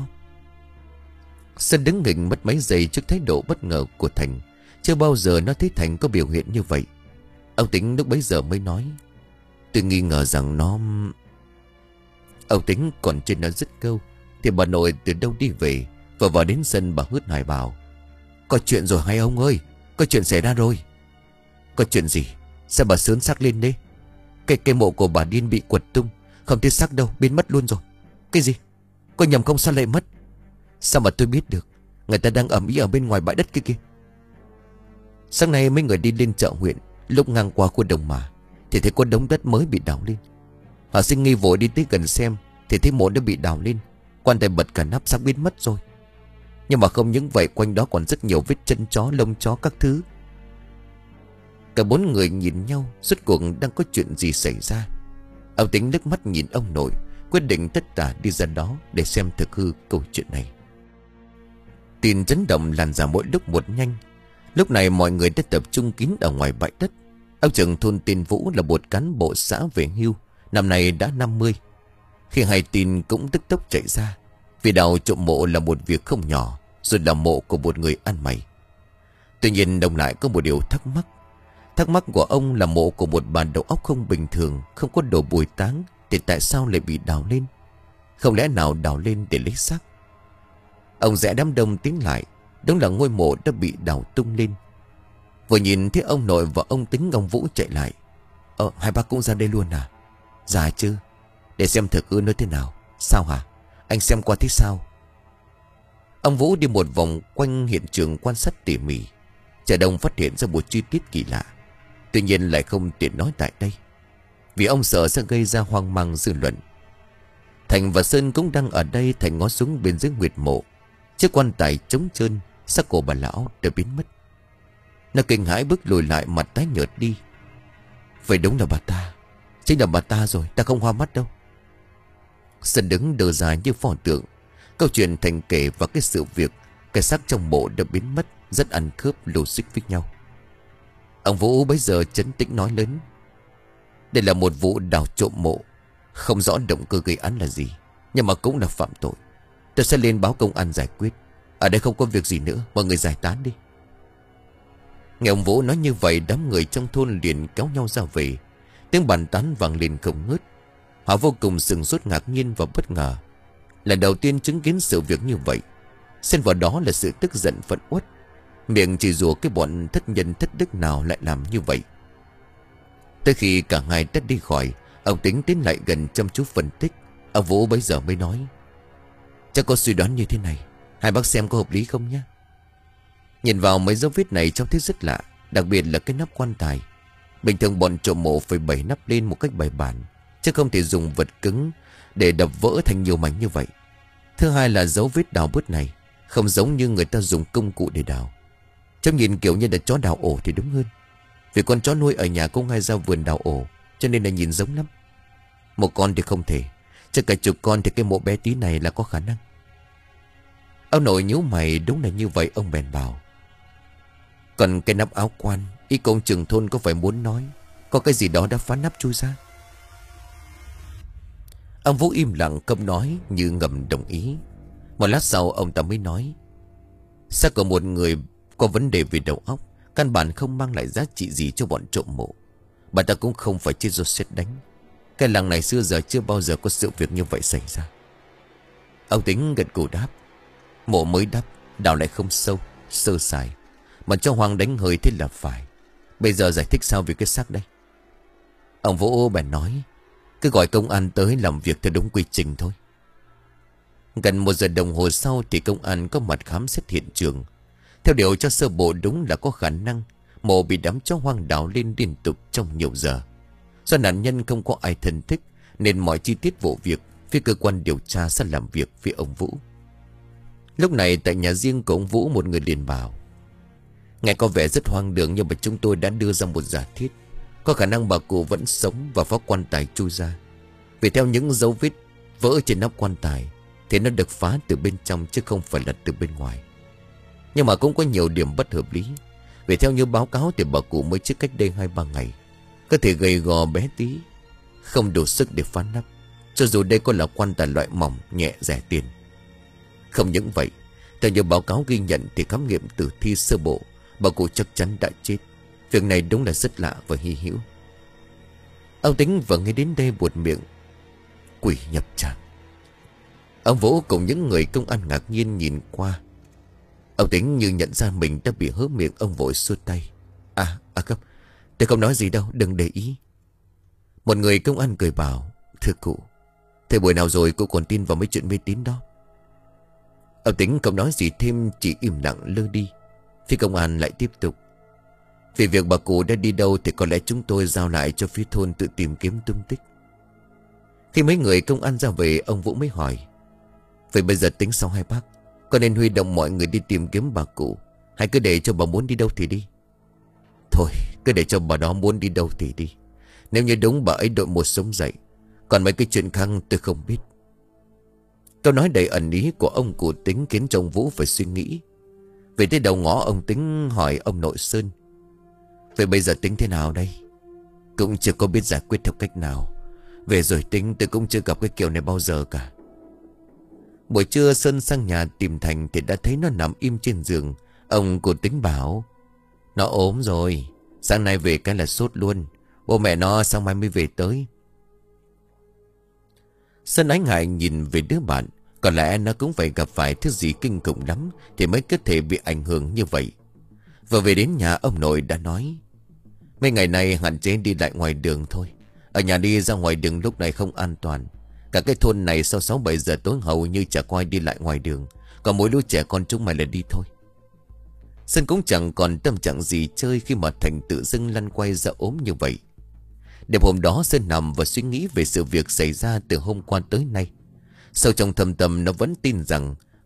Sơn đứng nghỉnh mất mấy giây trước thái độ bất ngờ của Thành. Chưa bao giờ nó thấy Thành có biểu hiện như vậy. Ông Tính lúc bấy giờ mới nói: tôi nghi ngờ rằng nó... Ông Tính còn trên nó dứt câu thì bà nội từ đâu đi về, và vào đến sân bà hớt hải bảo: có chuyện rồi hai ông ơi, có chuyện xảy ra rồi. Có chuyện gì? Sao bà sớn xác lên đấy? Cái cây mộ của bà điên bị quật tung, không thấy xác đâu, biến mất luôn rồi. Cái gì? Có nhầm không? Sao lại mất? Sao mà tôi biết được? Người ta đang ầm ĩ ở bên ngoài bãi đất kia kia. Sáng nay mấy người đi lên chợ huyện, lúc ngang qua khu đồng mà thì thấy có đống đất mới bị đào lên. Họ sinh nghi vội đi tới gần xem thì thấy mộ đã bị đào lên, quan tài bật cả nắp, xác biến mất rồi. Nhưng mà không những vậy, quanh đó còn rất nhiều vết chân chó, lông chó các thứ. Cả bốn người nhìn nhau, rốt cuộc đang có chuyện gì xảy ra. Ông Tính nước mắt nhìn ông nội, quyết định tất cả đi ra đó để xem thực hư câu chuyện này. Tin chấn động lan ra mỗi lúc một nhanh. Lúc này mọi người đã tập trung kín ở ngoài bãi đất. Ông trưởng thôn tên Vũ là một cán bộ xã về hưu, năm nay đã năm mươi. Khi hay tin cũng tức tốc chạy ra, vì đào trộm mộ là một việc không nhỏ, rồi là mộ của một người ăn mày. Tuy nhiên ông lại có một điều thắc mắc. Thắc mắc của ông là mộ của một bà đầu óc không bình thường, không có đồ bùi táng, thì tại sao lại bị đào lên? Không lẽ nào đào lên để lấy xác? Ông rẽ đám đông tiến lại. Đúng là ngôi mộ đã bị đào tung lên. Vừa nhìn thấy ông nội và ông Tính, ông Vũ chạy lại: Ờ hai bác cũng ra đây luôn à? Dạ chứ. Để xem thực hư nó thế nào. Sao hả? Anh xem qua thấy sao? Ông Vũ đi một vòng quanh hiện trường quan sát tỉ mỉ. Chợ đông phát hiện ra một chi tiết kỳ lạ. Tuy nhiên lại không tiện nói tại đây, vì ông sợ sẽ gây ra hoang mang dư luận. Thành và Sơn cũng đang ở đây. Thành ngó xuống bên dưới huyệt mộ. Chiếc quan tài trống trơn, xác của bà lão đã biến mất. Nó kinh hãi bước lùi lại, mặt tái nhợt đi. Vậy đúng là bà ta, chính là bà ta rồi, ta không hoa mắt đâu. Sơn đứng đờ dài như pho tượng. Câu chuyện thành kể và cái sự việc cái xác trong mộ đã biến mất rất ăn khớp, logic với nhau. Ông Vũ bấy giờ trấn tĩnh nói lớn: đây là một vụ đào trộm mộ. Không rõ động cơ gây án là gì, nhưng mà cũng là phạm tội. Tôi sẽ lên báo công an giải quyết. Ở đây không có việc gì nữa, mọi người giải tán đi. Nghe ông Vũ nói như vậy, đám người trong thôn liền kéo nhau ra về. Tiếng bàn tán vang lên không ngớt. Họ vô cùng sửng sốt, ngạc nhiên và bất ngờ. Lần đầu tiên chứng kiến sự việc như vậy. Xen vào đó là sự tức giận phẫn uất, miệng chỉ rủa cái bọn thất nhân thất đức nào lại làm như vậy. Tới khi cả hai đã đi khỏi, ông Tính tiến lại gần chăm chú phân tích. Ông Vũ bấy giờ mới nói: chắc có suy đoán như thế này, hai bác xem có hợp lý không nhé. Nhìn vào mấy dấu vết này trông thấy rất lạ, đặc biệt là cái nắp quan tài. Bình thường bọn trộm mộ phải bày nắp lên một cách bài bản, chứ không thể dùng vật cứng để đập vỡ thành nhiều mảnh như vậy. Thứ hai là dấu vết đào bứt này không giống như người ta dùng công cụ để đào. Trông nhìn kiểu như là chó đào ổ thì đúng hơn, vì con chó nuôi ở nhà cũng hay ra vườn đào ổ, cho nên là nhìn giống lắm. Một con thì không thể, chắc cả chục con thì cái mộ bé tí này là có khả năng. Ông nội nhíu mày, đúng là như vậy. Ông bèn bảo: còn cái nắp áo quan, ý công trưởng thôn có phải muốn nói có cái gì đó đã phá nắp chui ra? Ông Vũ im lặng không nói, như ngầm đồng ý. Một lát sau ông ta mới nói: xác của một người có vấn đề về đầu óc, căn bản không mang lại giá trị gì cho bọn trộm mộ. Bà ta cũng không phải chết do sét đánh. Cái làng này xưa giờ chưa bao giờ có sự việc như vậy xảy ra. Ông Tính gật gù đáp: mộ mới đắp, đào lại không sâu, sơ sài, mà cho Hoàng đánh hơi thế là phải. Bây giờ giải thích sao về cái xác đây? Ông Vũ bèn nói: cứ gọi công an tới làm việc theo đúng quy trình thôi. Gần một giờ đồng hồ sau thì công an có mặt khám xét hiện trường. Theo điều tra sơ bộ, đúng là có khả năng mộ bị đám chó hoang đào lên liên tục trong nhiều giờ. Do nạn nhân không có ai thân thích, nên mọi chi tiết vụ việc phía cơ quan điều tra sẽ làm việc với ông Vũ. Lúc này tại nhà riêng của ông Vũ, một người liền bảo: nghe có vẻ rất hoang đường, nhưng mà chúng tôi đã đưa ra một giả thiết. Có khả năng bà cụ vẫn sống và phá quan tài chui ra. Vì theo những dấu vết vỡ trên nắp quan tài thì nó được phá từ bên trong chứ không phải là từ bên ngoài. Nhưng mà cũng có nhiều điểm bất hợp lý. Vì theo như báo cáo thì bà cụ mới chết cách đây hai ba ngày, có thể gầy gò bé tí, không đủ sức để phá nắp, cho dù đây có là quan tài loại mỏng nhẹ rẻ tiền. Không những vậy, theo như báo cáo ghi nhận thì khám nghiệm tử thi sơ bộ, bà cụ chắc chắn đã chết. Việc này đúng là rất lạ và hy hữu. Ông Tính vừa nghe đến đây buột miệng: quỷ nhập tràng. Ông Vũ cùng những người công an ngạc nhiên nhìn qua. Ông Tính như nhận ra mình đã bị hớ miệng, ông vội xua tay: À, à không, tôi không nói gì đâu, đừng để ý. Một người công an cười bảo: thưa cụ, thế buổi nào rồi cụ còn tin vào mấy chuyện mê tín đó? Ông Tính không nói gì thêm, chỉ im lặng lơ đi. Phía công an lại tiếp tục: vì việc bà cụ đã đi đâu thì có lẽ chúng tôi giao lại cho phía thôn tự tìm kiếm tung tích. Khi mấy người công an ra về, ông Vũ mới hỏi: vậy bây giờ tính sao hai bác? Có nên huy động mọi người đi tìm kiếm bà cụ, hay cứ để cho bà muốn đi đâu thì đi? Thôi, cứ để cho bà đó muốn đi đâu thì đi. Nếu như đúng bà ấy đội một sống dậy, còn mấy cái chuyện khác tôi không biết. Câu nói đầy ẩn ý của ông cụ Tính khiến cho ông Vũ phải suy nghĩ. Về tới đầu ngõ, ông Tính hỏi ông nội Sơn: vậy bây giờ tính thế nào đây? Cũng chưa có biết giải quyết theo cách nào. Về rồi tính, tôi cũng chưa gặp cái kiểu này bao giờ cả. Buổi trưa Sơn sang nhà tìm Thành thì đã thấy nó nằm im trên giường. Ông cụ Tính bảo: nó ốm rồi, sáng nay về cái là sốt luôn. Bố mẹ nó sáng mai mới về tới. Sơn ái ngại nhìn về đứa bạn. Có lẽ nó cũng phải gặp phải thứ gì kinh khủng lắm thì mới có thể bị ảnh hưởng như vậy. Vừa về đến nhà, ông nội đã nói: mấy ngày nay hạn chế đi lại ngoài đường thôi. Ở nhà đi ra ngoài đường lúc này không an toàn. Cả cái thôn này sau sáu bảy giờ tối hầu như chả có ai đi lại ngoài đường. Còn mỗi đứa trẻ con chúng mày là đi thôi. Sơn cũng chẳng còn tâm trạng gì chơi khi mà Thành tự dưng lăn quay ra ốm như vậy. Đêm hôm đó Sơn nằm và suy nghĩ về sự việc xảy ra từ hôm qua tới nay. Sâu trong thâm tâm nó vẫn tin rằng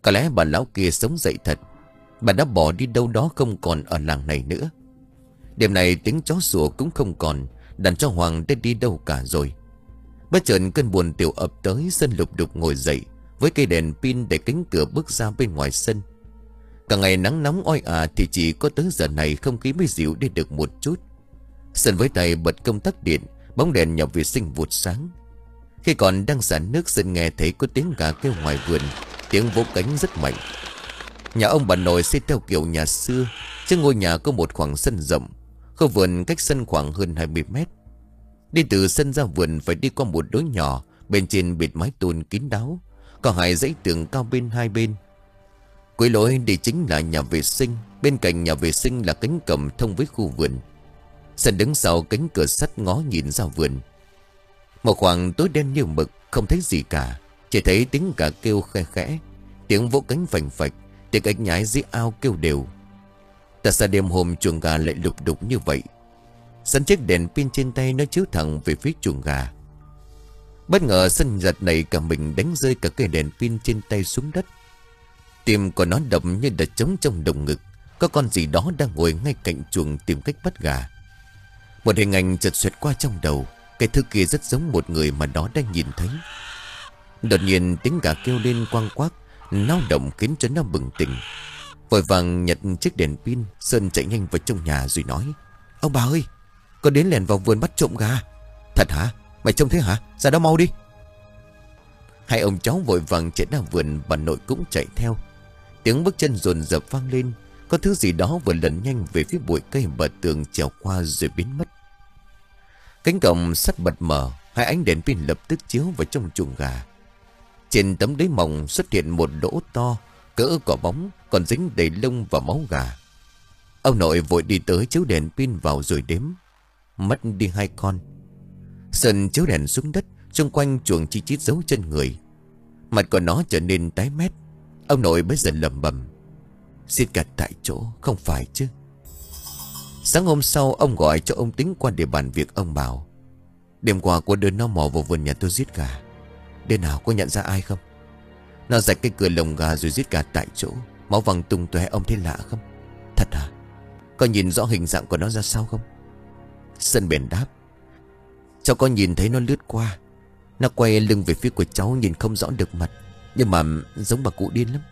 Có lẽ bà lão kia sống dậy thật. Bà đã bỏ đi đâu đó, không còn ở làng này nữa. Đêm này tiếng chó sủa cũng không còn. Đàn chó hoang đã đi đâu cả rồi. Bất chợt cơn buồn tiểu ập tới. Sơn lục đục ngồi dậy với cây đèn pin để cánh cửa bước ra bên ngoài sân. Cả ngày nắng nóng oi ả thì chỉ có tới giờ này không khí mới dịu đi được một chút. Sơn với tay bật công tắc điện, bóng đèn nhà vệ sinh vụt sáng. Khi còn đang xả nước, Sơn nghe thấy có tiếng gà kêu ngoài vườn, tiếng vỗ cánh rất mạnh. Nhà ông bà nội xây theo kiểu nhà xưa. Trước ngôi nhà có một khoảng sân rộng. Khu vườn cách sân khoảng hơn hai mươi mét. Đi từ sân ra vườn phải đi qua một đồi nhỏ, bên trên bịt mái tôn kín đáo, có hai dãy tường cao bên hai bên. Cuối lối đi chính là nhà vệ sinh. Bên cạnh nhà vệ sinh là cánh cổng thông với khu vườn. Sơn đứng sau cánh cửa sắt ngó nhìn ra vườn. Một khoảng tối đen như mực, không thấy gì cả. Chỉ thấy tiếng gà kêu khe khẽ, tiếng vỗ cánh phành phạch, tiếng ếch nhái dưới ao kêu đều. Tại sao đêm hôm chuồng gà lại lục đục như vậy? Sơn chiếc đèn pin trên tay nó chiếu thẳng về phía chuồng gà. Bất ngờ Sơn giật nảy cả mình, đánh rơi cả cây đèn pin trên tay xuống đất. Tim của nó đập như đợt trống trong đồng ngực. Có con gì đó đang ngồi ngay cạnh chuồng tìm cách bắt gà. Một hình ảnh chợt xoẹt qua trong đầu. Cái thứ kia rất giống một người mà nó đang nhìn thấy. Đột nhiên tiếng gà kêu lên quang quác, náo động khiến cho nó bừng tỉnh. Vội vàng nhặt chiếc đèn pin, Sơn chạy nhanh vào trong nhà rồi nói: "Ông bà ơi, có đến lèn vào vườn bắt trộm gà." "Thật hả? Mày trông thế hả? Ra đó mau đi." Hai ông cháu vội vàng chạy ra vườn, bà nội cũng chạy theo. Tiếng bước chân dồn dập vang lên. Có thứ gì đó vừa lấn nhanh về phía bụi cây bờ tường trèo qua rồi biến mất. Cánh cổng sắt bật mở, hai ánh đèn pin lập tức chiếu vào trong chuồng gà. Trên tấm đáy mỏng xuất hiện một lỗ to cỡ quả bóng, còn dính đầy lông và máu gà. Ông nội vội đi tới chiếu đèn pin vào rồi đếm. Mất đi hai con. Sơn chiếu đèn xuống đất, xung quanh chuồng chi chít dấu chân người. Mặt của nó trở nên tái mét. Ông nội mới dần lẩm bẩm: "Giết gà tại chỗ, không phải chứ?" Sáng hôm sau, ông gọi cho ông Tính qua để bàn việc. Ông bảo: "Đêm qua có đứa nó mò vào vườn nhà tôi giết gà. Đêm nào có nhận ra ai không? Nó rạch cái cửa lồng gà rồi giết gà tại chỗ. Máu văng tung tóe, ông thấy lạ không?" "Thật hả? Có nhìn rõ hình dạng của nó ra sao không?" Sơn bèn đáp: "Cháu có nhìn thấy nó lướt qua. Nó quay lưng về phía của cháu, nhìn không rõ được mặt, nhưng mà giống bà cụ điên lắm."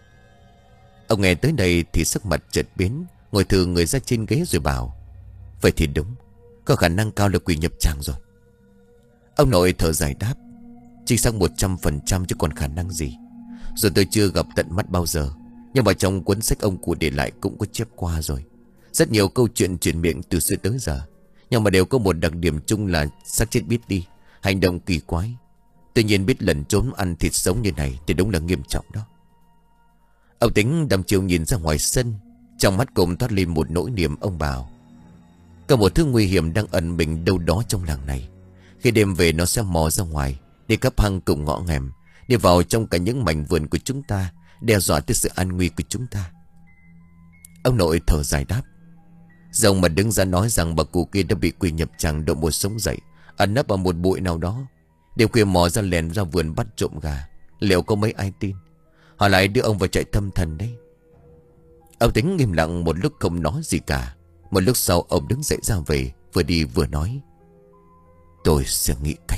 Ông nghe tới đây thì sắc mặt chợt biến, ngồi thừ người ra trên ghế rồi bảo: "Vậy thì đúng, có khả năng cao là quỷ nhập tràng rồi." Ông nội thở dài đáp: "Chính xác một trăm phần trăm chứ còn khả năng gì. Rồi tôi chưa gặp tận mắt bao giờ, nhưng mà trong cuốn sách ông cụ để lại cũng có chép qua rồi. Rất nhiều câu chuyện truyền miệng từ xưa tới giờ, nhưng mà đều có một đặc điểm chung là xác chết biết đi, hành động kỳ quái. Tuy nhiên biết lẩn trốn ăn thịt sống như này thì đúng là nghiêm trọng đó." Ông Tính đăm chiều nhìn ra ngoài sân, trong mắt cùng thoát lên một nỗi niềm. Ông bảo: "Có một thứ nguy hiểm đang ẩn mình đâu đó trong làng này. Khi đêm về nó sẽ mò ra ngoài, đi khắp hang cùng ngõ ngèm, đi vào trong cả những mảnh vườn của chúng ta, đe dọa tới sự an nguy của chúng ta." Ông nội thở dài đáp: "Dòng mà đứng ra nói rằng bà cụ kia đã bị quỷ nhập tràng độ một sống dậy, ẩn nấp ở một bụi nào đó, đêm khuya mò ra lèn ra vườn bắt trộm gà. Liệu có mấy ai tin? Họ lại đưa ông vào trại tâm thần đấy." Ông Tính im lặng một lúc không nói gì cả. Một lúc sau ông đứng dậy ra về, vừa đi vừa nói: "Tôi sẽ nghĩ cách."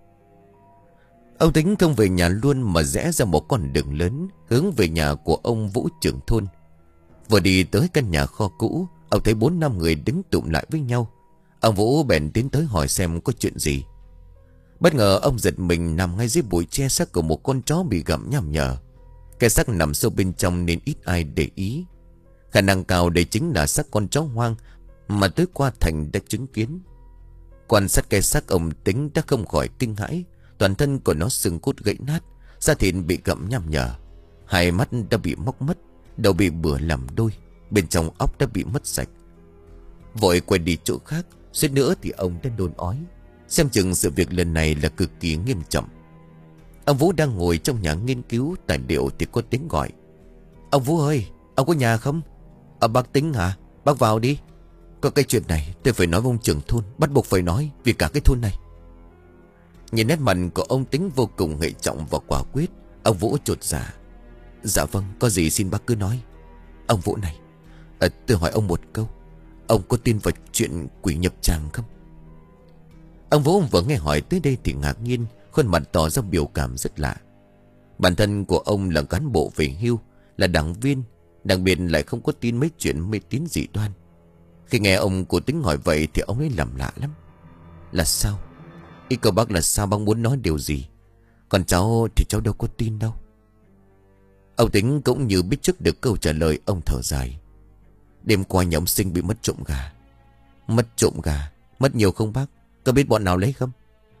Ông Tính không về nhà luôn mà rẽ ra một con đường lớn hướng về nhà của ông Vũ trưởng thôn. Vừa đi tới căn nhà kho cũ, ông thấy bốn năm người đứng tụm lại với nhau. Ông Vũ bèn tiến tới hỏi xem có chuyện gì. Bất ngờ ông giật mình, nằm ngay dưới bụi tre xác của một con chó bị gặm nham nhở. Cái xác nằm sâu bên trong nên ít ai để ý. Khả năng cao đây chính là xác con chó hoang mà tối qua Thành đã chứng kiến. Quan sát cái xác, ông Tính đã không khỏi kinh hãi. Toàn thân của nó xương cốt gãy nát, da thịt bị gặm nham nhở, hai mắt đã bị móc mất, đầu bị bừa làm đôi, bên trong óc đã bị mất sạch. Vội quay đi chỗ khác, suýt nữa thì ông đã nôn ói. Xem chừng sự việc lần này là cực kỳ nghiêm trọng. Ông Vũ đang ngồi trong nhà nghiên cứu tài liệu thì có tiếng gọi: "Ông Vũ ơi, ông có nhà không?" "Ờ, bác Tính hả? Bác vào đi. Có cái chuyện này tôi phải nói với ông trưởng thôn, bắt buộc phải nói vì cả cái thôn này." Nhìn nét mặt của ông Tính vô cùng hệ trọng và quả quyết, ông Vũ chột dạ: Dạ vâng, có gì xin bác cứ nói. Ông Vũ này, à, tôi hỏi ông một câu. Ông có tin vào chuyện quỷ nhập tràng không? Ông Vũ vừa nghe hỏi tới đây thì ngạc nhiên, khuôn mặt tỏ ra biểu cảm rất lạ. Bản thân của ông là cán bộ về hưu, là đảng viên, đặc biệt lại không có tin mấy chuyện mê tín dị đoan. Khi nghe ông Cụ Tính hỏi vậy thì ông ấy làm lạ lắm. Là sao? Ý của bác là sao, bác muốn nói điều gì? Còn cháu thì cháu đâu có tin đâu. Ông Tính cũng như biết trước được câu trả lời, ông thở dài. Đêm qua nhà ông Sinh bị mất trộm gà. Mất trộm gà? Mất nhiều không bác? Có biết bọn nào lấy không?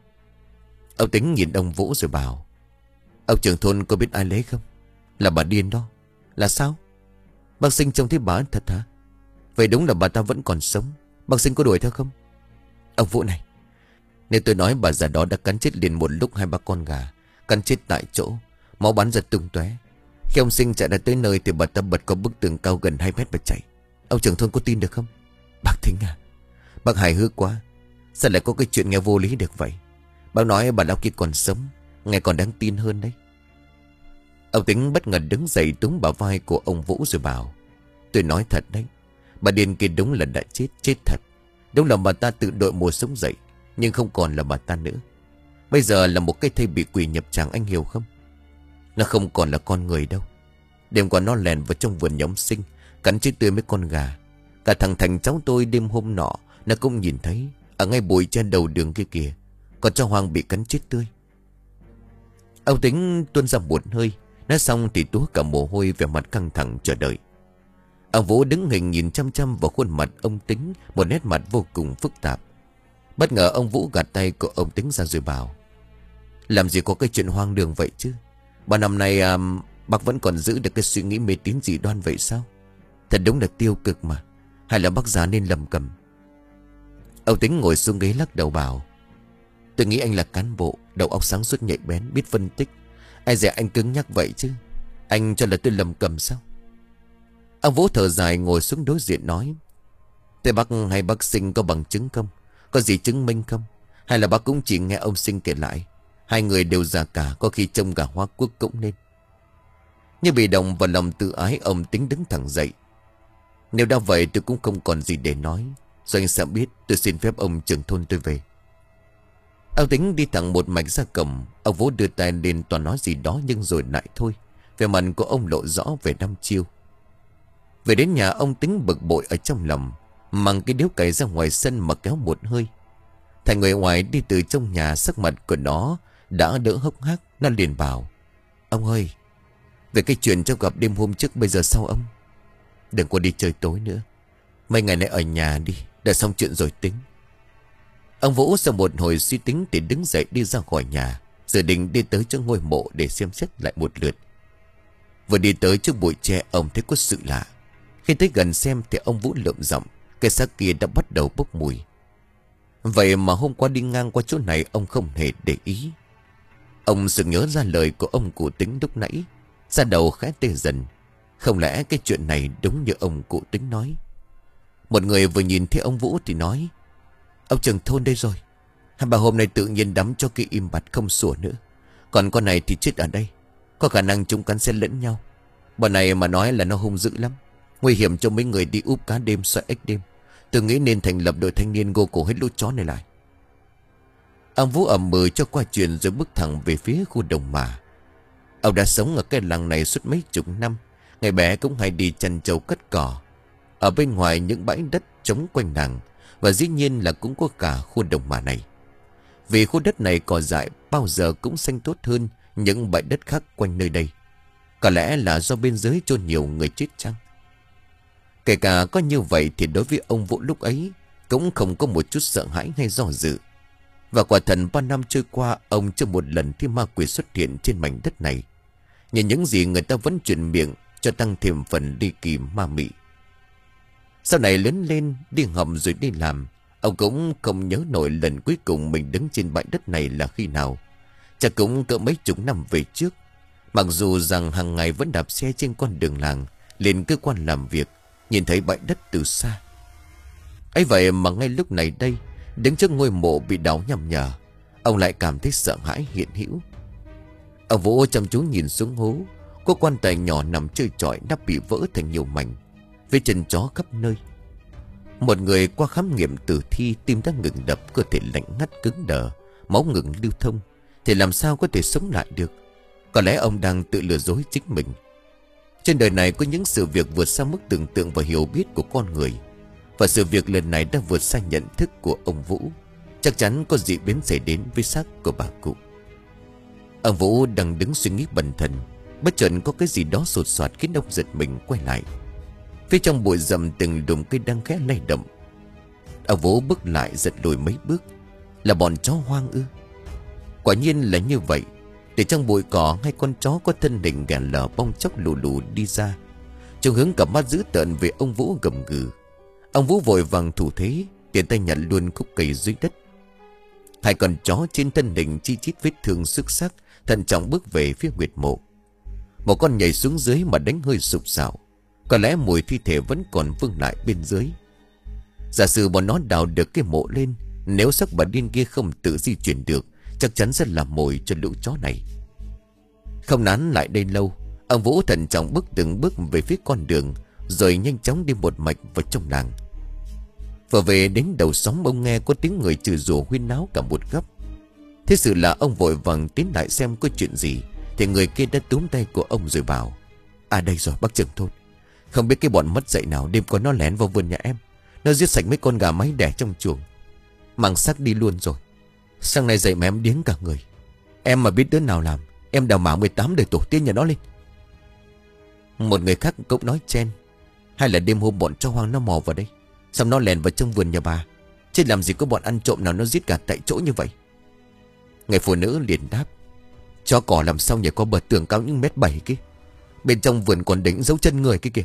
Ông Tính nhìn ông Vũ rồi bảo, ông trưởng thôn có biết ai lấy không? Là bà điên đó. Là sao? Bác Sinh trông thấy bà thật hả? Vậy đúng là bà ta vẫn còn sống. Bác Sinh có đuổi theo không? Ông Vũ này, nếu tôi nói bà già đó đã cắn chết liền một lúc hai ba con gà, cắn chết tại chỗ, máu bắn ra tung tóe. Khi ông Sinh chạy ra tới nơi thì bà ta bật qua bức tường cao gần hai mét và chạy. Ông trưởng thôn có tin được không? Bác Thính à, bác hài hước quá. Sao lại có cái chuyện nghe vô lý được vậy? Bác nói bà lão kia còn sống, nghe còn đáng tin hơn đấy. Ông Tính bất ngờ đứng dậy túm bả vai của ông Vũ rồi bảo, tôi nói thật đấy, bà điên kia đúng là đã chết, chết thật. Đúng là bà ta tự đội mùa sống dậy, nhưng không còn là bà ta nữa. Bây giờ là một cái thây bị quỷ nhập tràng, anh hiểu không? Nó không còn là con người đâu. Đêm qua nó lèn vào trong vườn nhà ông Sinh, cắn chết tươi mấy con gà. Cả thằng Thành cháu tôi đêm hôm nọ nó cũng nhìn thấy, ở ngay bụi trên đầu đường kia kìa, còn cho Hoàng bị cắn chết tươi. Ông Tính tuôn ra một hơi. Nói xong thì túa cả mồ hôi, vẻ mặt căng thẳng chờ đợi. Ông Vũ đứng hình nhìn chăm chăm vào khuôn mặt ông Tính, một nét mặt vô cùng phức tạp. Bất ngờ ông Vũ gạt tay của ông Tính ra rồi bảo, làm gì có cái chuyện hoang đường vậy chứ? Ba năm nay à, bác vẫn còn giữ được cái suy nghĩ mê tín dị đoan vậy sao? Thật đúng là tiêu cực mà. Hay là bác già nên lầm cầm? Ông Tính ngồi xuống ghế lắc đầu bảo, tôi nghĩ anh là cán bộ, đầu óc sáng suốt nhạy bén, biết phân tích. Ai dè anh cứng nhắc vậy chứ? Anh cho là tôi lầm cầm sao? Ông Vũ thở dài ngồi xuống đối diện nói, thế bác hay bác Sinh có bằng chứng không? Có gì chứng minh không? Hay là bác cũng chỉ nghe ông Sinh kể lại? Hai người đều già cả, có khi trông gà hoa quốc cũng nên. Như bị động vào lòng tự ái, ông Tính đứng thẳng dậy. Nếu đã vậy tôi cũng không còn gì để nói. Rồi anh sẽ biết, tôi xin phép ông trưởng thôn tôi về. Ông Tính đi thẳng một mạch ra cổng. Ông Vũ đưa tay lên toàn nói gì đó, nhưng rồi lại thôi. Về mặt của ông lộ rõ về năm chiêu. Về đến nhà, ông Tính bực bội ở trong lòng, mang cái điếu cày ra ngoài sân mà kéo một hơi. Thành người ngoài đi từ trong nhà, sắc mặt của nó đã đỡ hốc hác. Nó liền bảo, ông ơi, về cái chuyện cháu gặp đêm hôm trước bây giờ sao ông? Đừng có đi chơi tối nữa, mấy ngày nay ở nhà đi, đã xong chuyện rồi tính. Ông Vũ sau một hồi suy tính thì đứng dậy đi ra khỏi nhà, dự định đi tới chỗ ngôi mộ để xem xét lại một lượt. Vừa đi tới trước bụi tre, ông thấy có sự lạ. Khi tới gần xem thì ông Vũ lượm giọng, cái xác kia đã bắt đầu bốc mùi. Vậy mà hôm qua đi ngang qua chỗ này ông không hề để ý. Ông sực nhớ ra lời của ông Cụ Tính lúc nãy, da đầu khẽ tê dần. Không lẽ cái chuyện này đúng như ông Cụ Tính nói? Một người vừa nhìn thấy ông Vũ thì nói, ông trưởng thôn đây rồi. Hai bà hôm nay tự nhiên đắm cho cái im bặt không sủa nữa. Còn con này thì chết ở đây. Có khả năng chúng cắn xé lẫn nhau. Bọn này mà nói là nó hung dữ lắm, nguy hiểm cho mấy người đi úp cá đêm xoay ếch đêm. Tôi nghĩ nên thành lập đội thanh niên gô cổ hết lũ chó này lại. Ông Vũ ầm mừ cho qua chuyện rồi bước thẳng về phía khu đồng mà. Ông đã sống ở cái làng này suốt mấy chục năm. Ngày bé cũng hay đi chăn trâu cất cỏ. Ở bên ngoài những bãi đất trống quanh làng, và dĩ nhiên là cũng có cả khu đồng mà này. Vì khu đất này cỏ dại bao giờ cũng xanh tốt hơn những bãi đất khác quanh nơi đây. Có lẽ là do bên dưới chôn nhiều người chết chăng? Kể cả có như vậy thì đối với ông Vũ lúc ấy cũng không có một chút sợ hãi hay do dự. Và quả thật ba năm trôi qua, ông chưa một lần thấy ma quỷ xuất hiện trên mảnh đất này. Nhìn những gì người ta vẫn truyền miệng cho tăng thêm phần ly kỳ ma mị. Sau này lớn lên, đi học rồi đi làm, ông cũng không nhớ nổi lần cuối cùng mình đứng trên bãi đất này là khi nào. Chắc cũng cỡ mấy chục năm về trước. Mặc dù rằng hàng ngày vẫn đạp xe trên con đường làng lên cơ quan làm việc, nhìn thấy bãi đất từ xa. Ấy vậy mà ngay lúc này đây, đứng trước ngôi mộ bị đào nhằm nhở, ông lại cảm thấy sợ hãi hiện hữu. Ông Vũ chăm chú nhìn xuống hố. Có quan tài nhỏ nằm chơi chọi đã bị vỡ thành nhiều mảnh, với chân chó khắp nơi. Một người qua khám nghiệm tử thi, tim đã ngừng đập, cơ thể lạnh ngắt cứng đờ, máu ngừng lưu thông, thì làm sao có thể sống lại được? Có lẽ ông đang tự lừa dối chính mình. Trên đời này có những sự việc vượt xa mức tưởng tượng và hiểu biết của con người, và sự việc lần này đã vượt xa nhận thức của ông Vũ. Chắc chắn có dị biến xảy đến với xác của bà cụ. Ông Vũ đang đứng suy nghĩ bần thần, bất chợt có cái gì đó sột soạt khiến ông giật mình quay lại. Phía trong bụi rậm từng đùm cây đang khẽ lay động. Ông Vũ bước lại giật lùi mấy bước. Là bọn chó hoang ư? Quả nhiên là như vậy. Để trong bụi cỏ, hai con chó có thân hình ghẻ lở bong chóc lù lù đi ra. Chúng hướng cặp mắt dữ tợn về ông Vũ gầm gừ. Ông Vũ vội vàng thủ thế, tiện tay nhặt luôn khúc cây dưới đất. Hai con chó trên thân hình chi chít vết thương xước xác thận trọng bước về phía huyệt mộ. Một con nhảy xuống dưới mà đánh hơi sụp sạo. Có lẽ mùi thi thể vẫn còn vương lại bên dưới. Giả sử bọn nó đào được cái mộ lên, nếu xác bà điên kia không tự di chuyển được, chắc chắn sẽ làm mồi cho lũ chó này. Không nán lại đây lâu, ông Vũ thận trọng bước từng bước về phía con đường, rồi nhanh chóng đi một mạch vào trong làng. Vừa về đến đầu xóm, ông nghe có tiếng người chửi rủa huyên náo cả một góc. Thế sự là ông vội vàng tiến lại xem có chuyện gì, thì người kia đã túm tay của ông rồi bảo: À đây rồi bác trưởng thôn, không biết cái bọn mất dạy nào đêm qua nó lén vào vườn nhà em, nó giết sạch mấy con gà mái đẻ trong chuồng, mang xác đi luôn rồi. Sáng nay dậy mà em điếng cả người. Em mà biết đứa nào làm, em đào mả mười tám đời tổ tiên nhà nó lên. Một người khác cũng nói chen: Hay là đêm hôm bọn chó hoang nó mò vào đây, xong nó lèn vào trong vườn nhà bà, chứ làm gì có bọn ăn trộm nào nó giết gà tại chỗ như vậy. Người phụ nữ liền đáp: Chó cỏ làm sao nhảy qua bờ tường cao những mét bảy kia, bên trong vườn còn đỉnh dấu chân người kia kìa.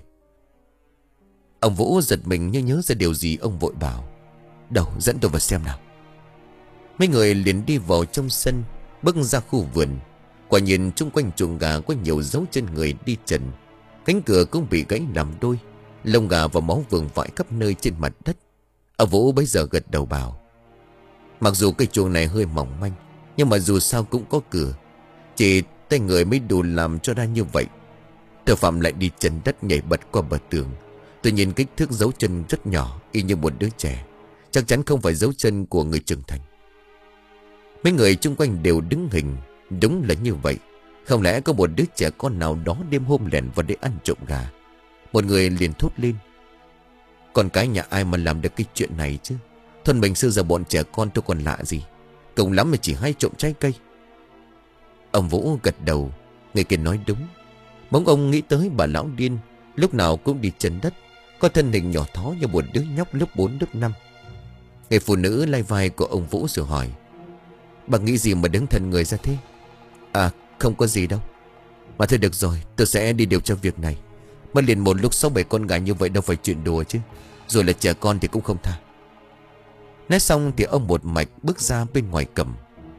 Ông Vũ giật mình như nhớ ra điều gì, ông vội bảo: Đâu, dẫn tôi vào xem nào. Mấy người liền đi vào trong sân, bước ra khu vườn. Quả nhiên chung quanh chuồng gà có nhiều dấu chân người đi trần. Cánh cửa cũng bị gãy làm đôi, lông gà và máu vương vãi khắp nơi trên mặt đất. Ông Vũ bấy giờ gật đầu bảo: Mặc dù cái chuồng này hơi mỏng manh, nhưng mà dù sao cũng có cửa. Chỉ tay người mới đủ làm cho ra như vậy. Tội phạm lại đi chân đất nhảy bật qua bờ tường. Tuy nhiên kích thước dấu chân rất nhỏ, y như một đứa trẻ, chắc chắn không phải dấu chân của người trưởng thành. Mấy người chung quanh đều đứng hình. Đúng là như vậy. Không lẽ có một đứa trẻ con nào đó đêm hôm lẻn vào để ăn trộm gà? Một người liền thốt lên: Con cái nhà ai mà làm được cái chuyện này chứ? Thân mình xưa giờ bọn trẻ con tôi còn lạ gì, cùng lắm mà chỉ hay trộm trái cây. Ông Vũ gật đầu. Người kia nói đúng. Bỗng ông nghĩ tới bà lão điên, lúc nào cũng đi chân đất, có thân hình nhỏ thó như một đứa nhóc lớp bốn lớp năm. Người phụ nữ lai vai của ông Vũ rồi hỏi: Bà nghĩ gì mà đứng thần người ra thế? À không có gì đâu. Mà thôi được rồi, tôi sẽ đi điều tra việc này. Mất liền một lúc sáu bảy con gà như vậy đâu phải chuyện đùa chứ. Rồi là trẻ con thì cũng không tha. Nói xong thì ông một mạch bước ra bên ngoài cổng.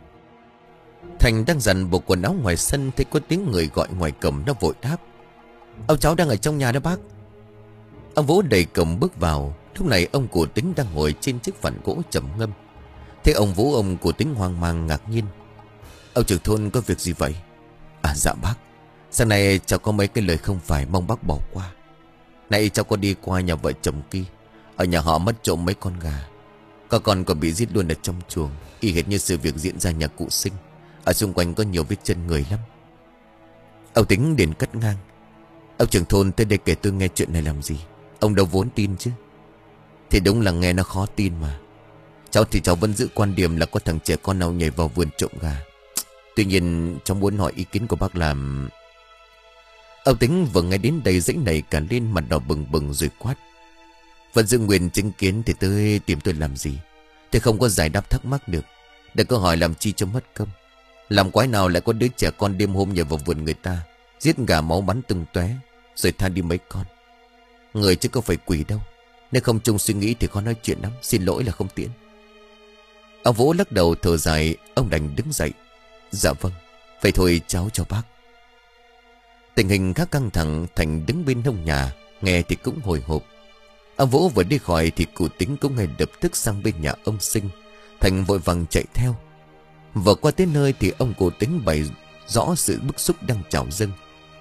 Thành đang giặt bộ quần áo ngoài sân, thấy có tiếng người gọi ngoài cổng, nó vội đáp: Ông cháu đang ở trong nhà đó bác. Ông Vũ đẩy cổng bước vào. Lúc này ông Cụ Tính đang ngồi trên chiếc phản gỗ trầm ngâm. Thế ông Vũ, ông Cụ Tính hoang mang ngạc nhiên: Ông trưởng thôn có việc gì vậy? À dạ bác, sáng nay cháu có mấy cái lời không phải, mong bác bỏ qua. Nãy cháu có đi qua nhà vợ chồng kia, ở nhà họ mất trộm mấy con gà. Các con còn bị giết luôn ở trong chuồng, y hệt như sự việc diễn ra nhà cụ Sinh. Ở xung quanh có nhiều vết chân người lắm. Ông Tính liền cất ngang: Ông trưởng thôn tới đây kể tôi nghe chuyện này làm gì? Ông đâu vốn tin chứ. Thì đúng là nghe nó khó tin mà. Cháu thì cháu vẫn giữ quan điểm là có thằng trẻ con nào nhảy vào vườn trộm gà. Tuy nhiên cháu muốn hỏi ý kiến của bác làm. Ông Tính vừa nghe đến đây dãy này cả lên, mặt đỏ bừng bừng rồi quát: Vẫn giữ nguyên chứng kiến thì tôi tìm tôi làm gì? Tôi không có giải đáp thắc mắc được. Đừng có hỏi làm chi cho mất công. Làm quái nào lại có đứa trẻ con đêm hôm nhảy vào vườn người ta, giết gà máu bắn tung tóe, rồi tha đi mấy con. Người chứ có phải quỷ đâu. Nếu không chung suy nghĩ thì khó nói chuyện lắm. Xin lỗi là không tiễn. Ông Vũ lắc đầu thở dài. Ông đành đứng dậy: Dạ vâng, vậy thôi cháu cho bác. Tình hình khá căng thẳng. Thành đứng bên hông nhà, nghe thì cũng hồi hộp. Ông Vũ vừa đi khỏi thì Cụ Tính cũng ngay lập tức sang bên nhà ông Sinh. Thành vội vàng chạy theo. Vừa qua tới nơi thì ông Cụ Tính bày rõ sự bức xúc đang trào dâng.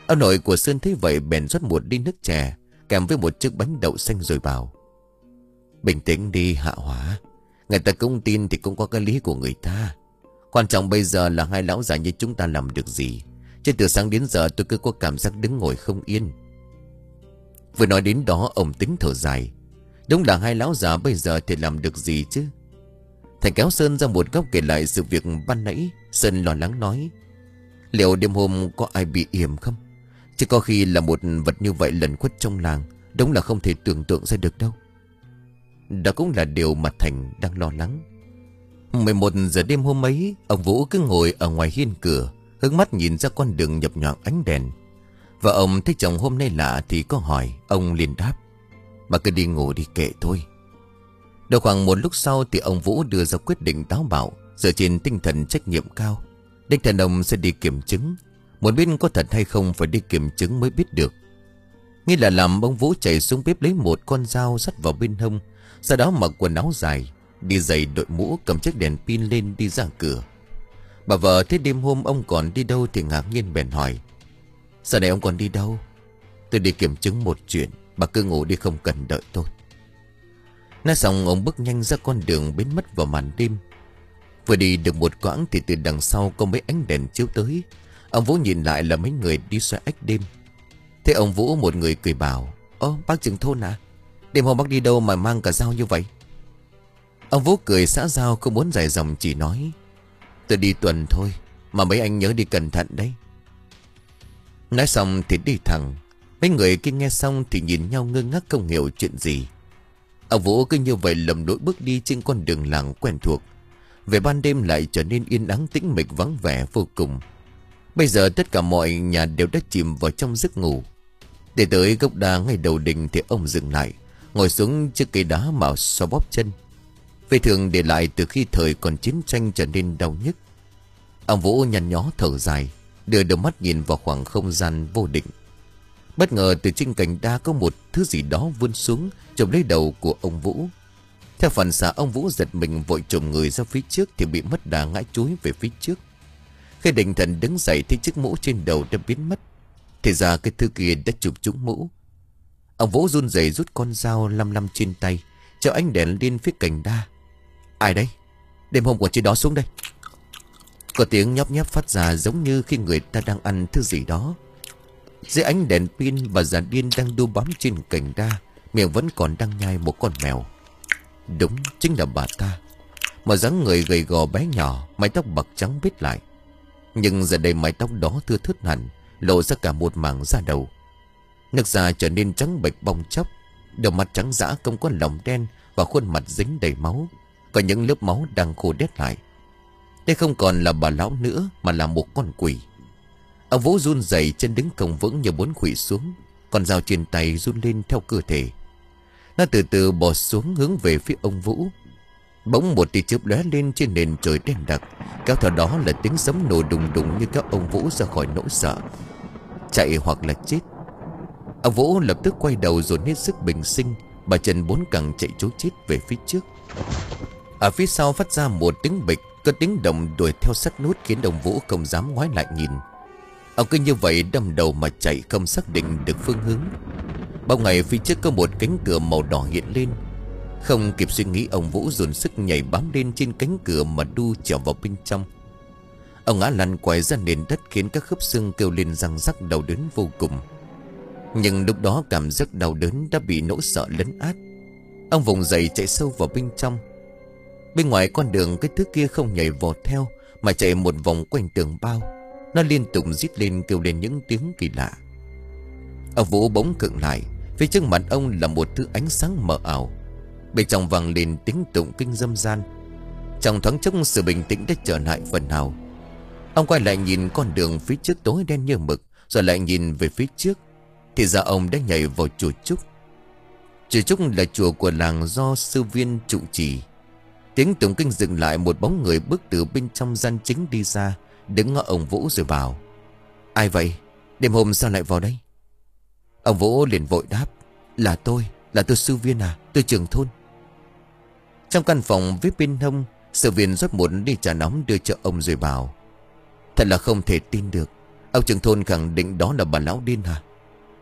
Ông nội của Sơn thấy vậy bèn rót một ly nước chè kèm với một chiếc bánh đậu xanh rồi bảo: Bình tĩnh đi Hạ Hóa. Người ta cũng tin thì cũng có cái lý của người ta. Quan trọng bây giờ là hai lão già như chúng ta làm được gì. Chứ từ sáng đến giờ tôi cứ có cảm giác đứng ngồi không yên. Vừa nói đến đó ông Tính thở dài. Đúng là hai lão già bây giờ thì làm được gì chứ. Thầy kéo Sơn ra một góc kể lại sự việc ban nãy. Sơn lo lắng nói: Liệu đêm hôm có ai bị yểm không? Chứ có khi là một vật như vậy lẩn khuất trong làng. Đúng là không thể tưởng tượng ra được đâu. Đó cũng là điều mà Thành đang lo lắng. mười một giờ đêm hôm ấy, ông Vũ cứ ngồi ở ngoài hiên cửa, hướng mắt nhìn ra con đường nhập nhoạng ánh đèn. Và ông thấy chồng hôm nay lạ thì có hỏi. Ông liền đáp: Bà cứ đi ngủ đi kệ thôi. Được khoảng một lúc sau thì ông Vũ đưa ra quyết định táo bạo, dựa trên tinh thần trách nhiệm cao. Đích thân ông sẽ đi kiểm chứng. Muốn biết có thật hay không phải đi kiểm chứng mới biết được. Nghĩ là làm, ông Vũ chạy xuống bếp lấy một con dao dắt vào bên hông. Sau đó mặc quần áo dài, đi giày đội mũ, cầm chiếc đèn pin lên đi ra cửa. Bà vợ thấy đêm hôm ông còn đi đâu thì ngạc nhiên bèn hỏi: Giờ này ông còn đi đâu? Tôi đi kiểm chứng một chuyện. Bà cứ ngủ đi, không cần đợi tôi. Nói xong ông bước nhanh ra con đường biến mất vào màn đêm. Vừa đi được một quãng thì từ đằng sau có mấy ánh đèn chiếu tới. Ông Vũ nhìn lại là mấy người đi xoay ếch đêm. Thế ông Vũ một người cười bảo: Ơ bác trưởng thôn à? Đêm hôm bác đi đâu mà mang cả dao như vậy? Ông Vũ cười xã giao không muốn dài dòng, chỉ nói: Tôi đi tuần thôi, mà mấy anh nhớ đi cẩn thận đấy. Nói xong thì đi thẳng. Mấy người kia nghe xong thì nhìn nhau ngơ ngác không hiểu chuyện gì. Ông Vũ cứ như vậy lầm lỗi bước đi trên con đường làng quen thuộc. Về ban đêm lại trở nên yên ắng tĩnh mịch vắng vẻ vô cùng. Bây giờ tất cả mọi nhà đều đã chìm vào trong giấc ngủ. Để tới gốc đa ngay đầu đình thì ông dừng lại, ngồi xuống chiếc cây đá mà xoa bóp chân. Vết thương để lại từ khi thời còn chiến tranh trở nên đau nhức. Ông Vũ nhăn nhó thở dài, đưa đôi mắt nhìn vào khoảng không gian vô định. Bất ngờ từ trên cành đa có một thứ gì đó vươn xuống, chụp lấy đầu của ông Vũ. Theo phản xạ, ông Vũ giật mình vội chồm người ra phía trước thì bị mất đà ngã chúi về phía trước. Khi định thần đứng dậy thì chiếc mũ trên đầu đã biến mất. Thì ra cái thứ kia đã chụp trúng mũ. Ông Vũ run rẩy rút con dao lăm lăm trên tay, cho ánh đèn lên phía cành đa. Ai đấy? Đêm hôm của chị đó xuống đây. Có tiếng nhóp nhép phát ra giống như khi người ta đang ăn thứ gì đó. Dưới ánh đèn pin, bà già điên đang đu bám trên cành đa, miệng vẫn còn đang nhai một con mèo. Đúng, chính là bà ta. Mà dáng người gầy gò bé nhỏ, mái tóc bạc trắng bết lại. Nhưng giờ đây mái tóc đó thưa thớt hẳn, lộ ra cả một mảng da đầu. Nước da trở nên trắng bệch bong chóc, đôi mắt trắng dã không có lòng đen và khuôn mặt dính đầy máu. Có những lớp máu đang khô đét lại. Đây không còn là bà lão nữa, mà là một con quỷ. Ông Vũ run rẩy, chân đứng không vững như muốn khuỵu xuống. Con dao trên tay run lên theo cơ thể. Nó từ từ bò xuống hướng về phía ông Vũ. Bỗng một tia chớp lóe lên trên nền trời đen đặc, kéo theo đó là tiếng sấm nổ đùng đùng như kéo ông Vũ ra khỏi nỗi sợ. Chạy hoặc là chết. Ông Vũ lập tức quay đầu rồi hết sức bình sinh, bà chân bốn cẳng chạy trối chết về phía trước. Ở phía sau phát ra một tiếng bịch, có tiếng động đuổi theo sát nút khiến ông Vũ không dám ngoái lại nhìn. Ông cứ như vậy đâm đầu mà chạy, không xác định được phương hướng. Bỗng ngày phía trước có một cánh cửa màu đỏ hiện lên. Không kịp suy nghĩ, ông Vũ dồn sức nhảy bám lên trên cánh cửa mà đu trèo vào bên trong. Ông ngã lăn quay ra nền đất khiến các khớp xương kêu lên răng rắc, đau đớn vô cùng. Nhưng lúc đó cảm giác đau đớn đã bị nỗi sợ lấn át. Ông vùng dậy chạy sâu vào bên trong. Bên ngoài con đường, cái thứ kia không nhảy vọt theo mà chạy một vòng quanh tường bao. Nó liên tục rít lên kêu lên những tiếng kỳ lạ. Ông Vũ bỗng khựng lại. Phía trước mặt ông là một thứ ánh sáng mờ ảo. Bên trong vang lên tiếng tụng kinh dâm gian. Trong thoáng chốc sự bình tĩnh đã trở lại phần nào. Ông quay lại nhìn con đường phía trước tối đen như mực, rồi lại nhìn về phía trước. Thì ra ông đã nhảy vào chùa Trúc. Chùa Trúc là chùa của làng do sư viên trụ trì. Tiếng tụng kinh dừng lại, một bóng người bước từ bên trong gian chính đi ra, đứng ngó ông Vũ rồi bảo: Ai vậy? Đêm hôm sao lại vào đây? Ông Vũ liền vội đáp: Là tôi, là tôi sư viên à, tôi trưởng thôn. Trong căn phòng với bên hông, sư viên rót một ly trà nóng đưa cho ông rồi bảo: Thật là không thể tin được. Ông trưởng thôn khẳng định đó là bà lão điên hả?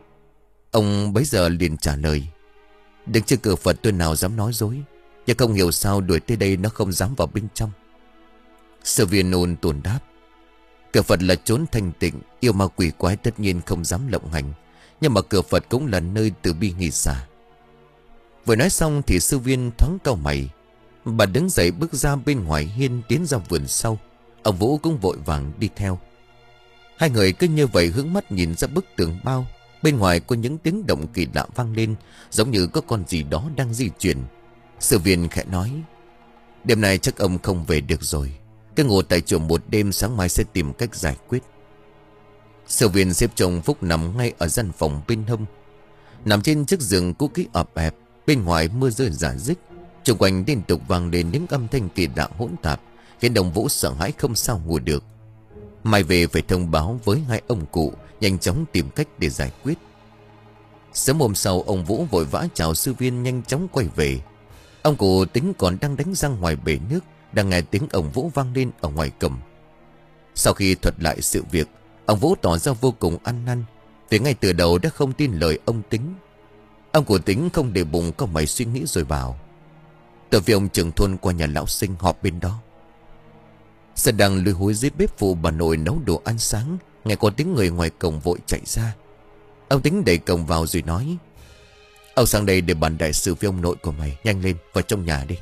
Ông bấy giờ liền trả lời: Đứng trước cửa Phật tôi nào dám nói dối, nhưng không hiểu sao đuổi tới đây nó không dám vào bên trong. Sư viên ôn tồn đáp: Cửa Phật là chốn thanh tịnh, yêu ma quỷ quái tất nhiên không dám lộng hành, nhưng mà cửa Phật cũng là nơi từ bi nghỉ xả. Vừa nói xong thì sư viên thoáng cau mày. Bà đứng dậy bước ra bên ngoài hiên, tiến ra vườn sau. Ông Vũ cũng vội vàng đi theo. Hai người cứ như vậy hướng mắt nhìn ra bức tường bao. Bên ngoài có những tiếng động kỳ lạ vang lên, giống như có con gì đó đang di chuyển. Sư viên khẽ nói: Đêm nay chắc ông không về được rồi. Cứ ngồi tại chỗ một đêm, sáng mai sẽ tìm cách giải quyết. Sư viên xếp chồng Phúc nằm ngay ở gian phòng bên hông. Nằm trên chiếc giường cũ kỹ ọp ẹp. Bên ngoài mưa rơi rả rích, xung quanh liên tục vang lên những âm thanh kỳ lạ hỗn tạp, khiến đồng Vũ sợ hãi không sao ngủ được. Mai về phải thông báo với hai ông cụ, nhanh chóng tìm cách để giải quyết. Sớm hôm sau, ông Vũ vội vã chào sư viên nhanh chóng quay về. Ông cụ Tính còn đang đánh răng ngoài bể nước, đang nghe tiếng ông Vũ vang lên ở ngoài cổng. Sau khi thuật lại sự việc, ông Vũ tỏ ra vô cùng ăn năn, vì ngay từ đầu đã không tin lời ông Tính. Ông cụ Tính không để bụng, có mày suy nghĩ rồi bảo: Tôi với ông trưởng thôn qua nhà lão Sinh họp bên đó. Sơn đang lùi húi dưới bếp phụ bà nội nấu đồ ăn sáng, nghe có tiếng người ngoài cổng vội chạy ra. Ông Tính đẩy cổng vào rồi nói: Ông sang đây để bàn đại sự với ông nội của mày, nhanh lên vào trong nhà đi.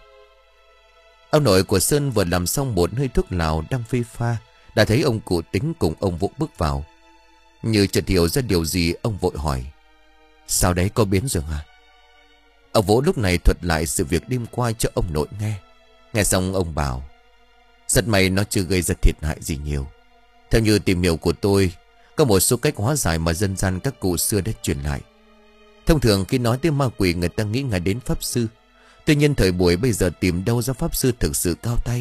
Ông nội của Sơn vừa làm xong một hơi thuốc lào đang phê pha, đã thấy ông cụ Tính cùng ông Vũ bước vào. Như chợt hiểu ra điều gì, ông vội hỏi: Sao đấy, có biến rồi hả? Ông Vũ lúc này thuật lại sự việc đêm qua cho ông nội nghe. Nghe xong ông bảo: Rất may nó chưa gây ra thiệt hại gì nhiều. Theo như tìm hiểu của tôi, có một số cách hóa giải mà dân gian các cụ xưa đã truyền lại. Thông thường khi nói tới ma quỷ, người ta nghĩ ngay đến pháp sư. Tuy nhiên thời buổi bây giờ tìm đâu ra pháp sư thực sự cao tay.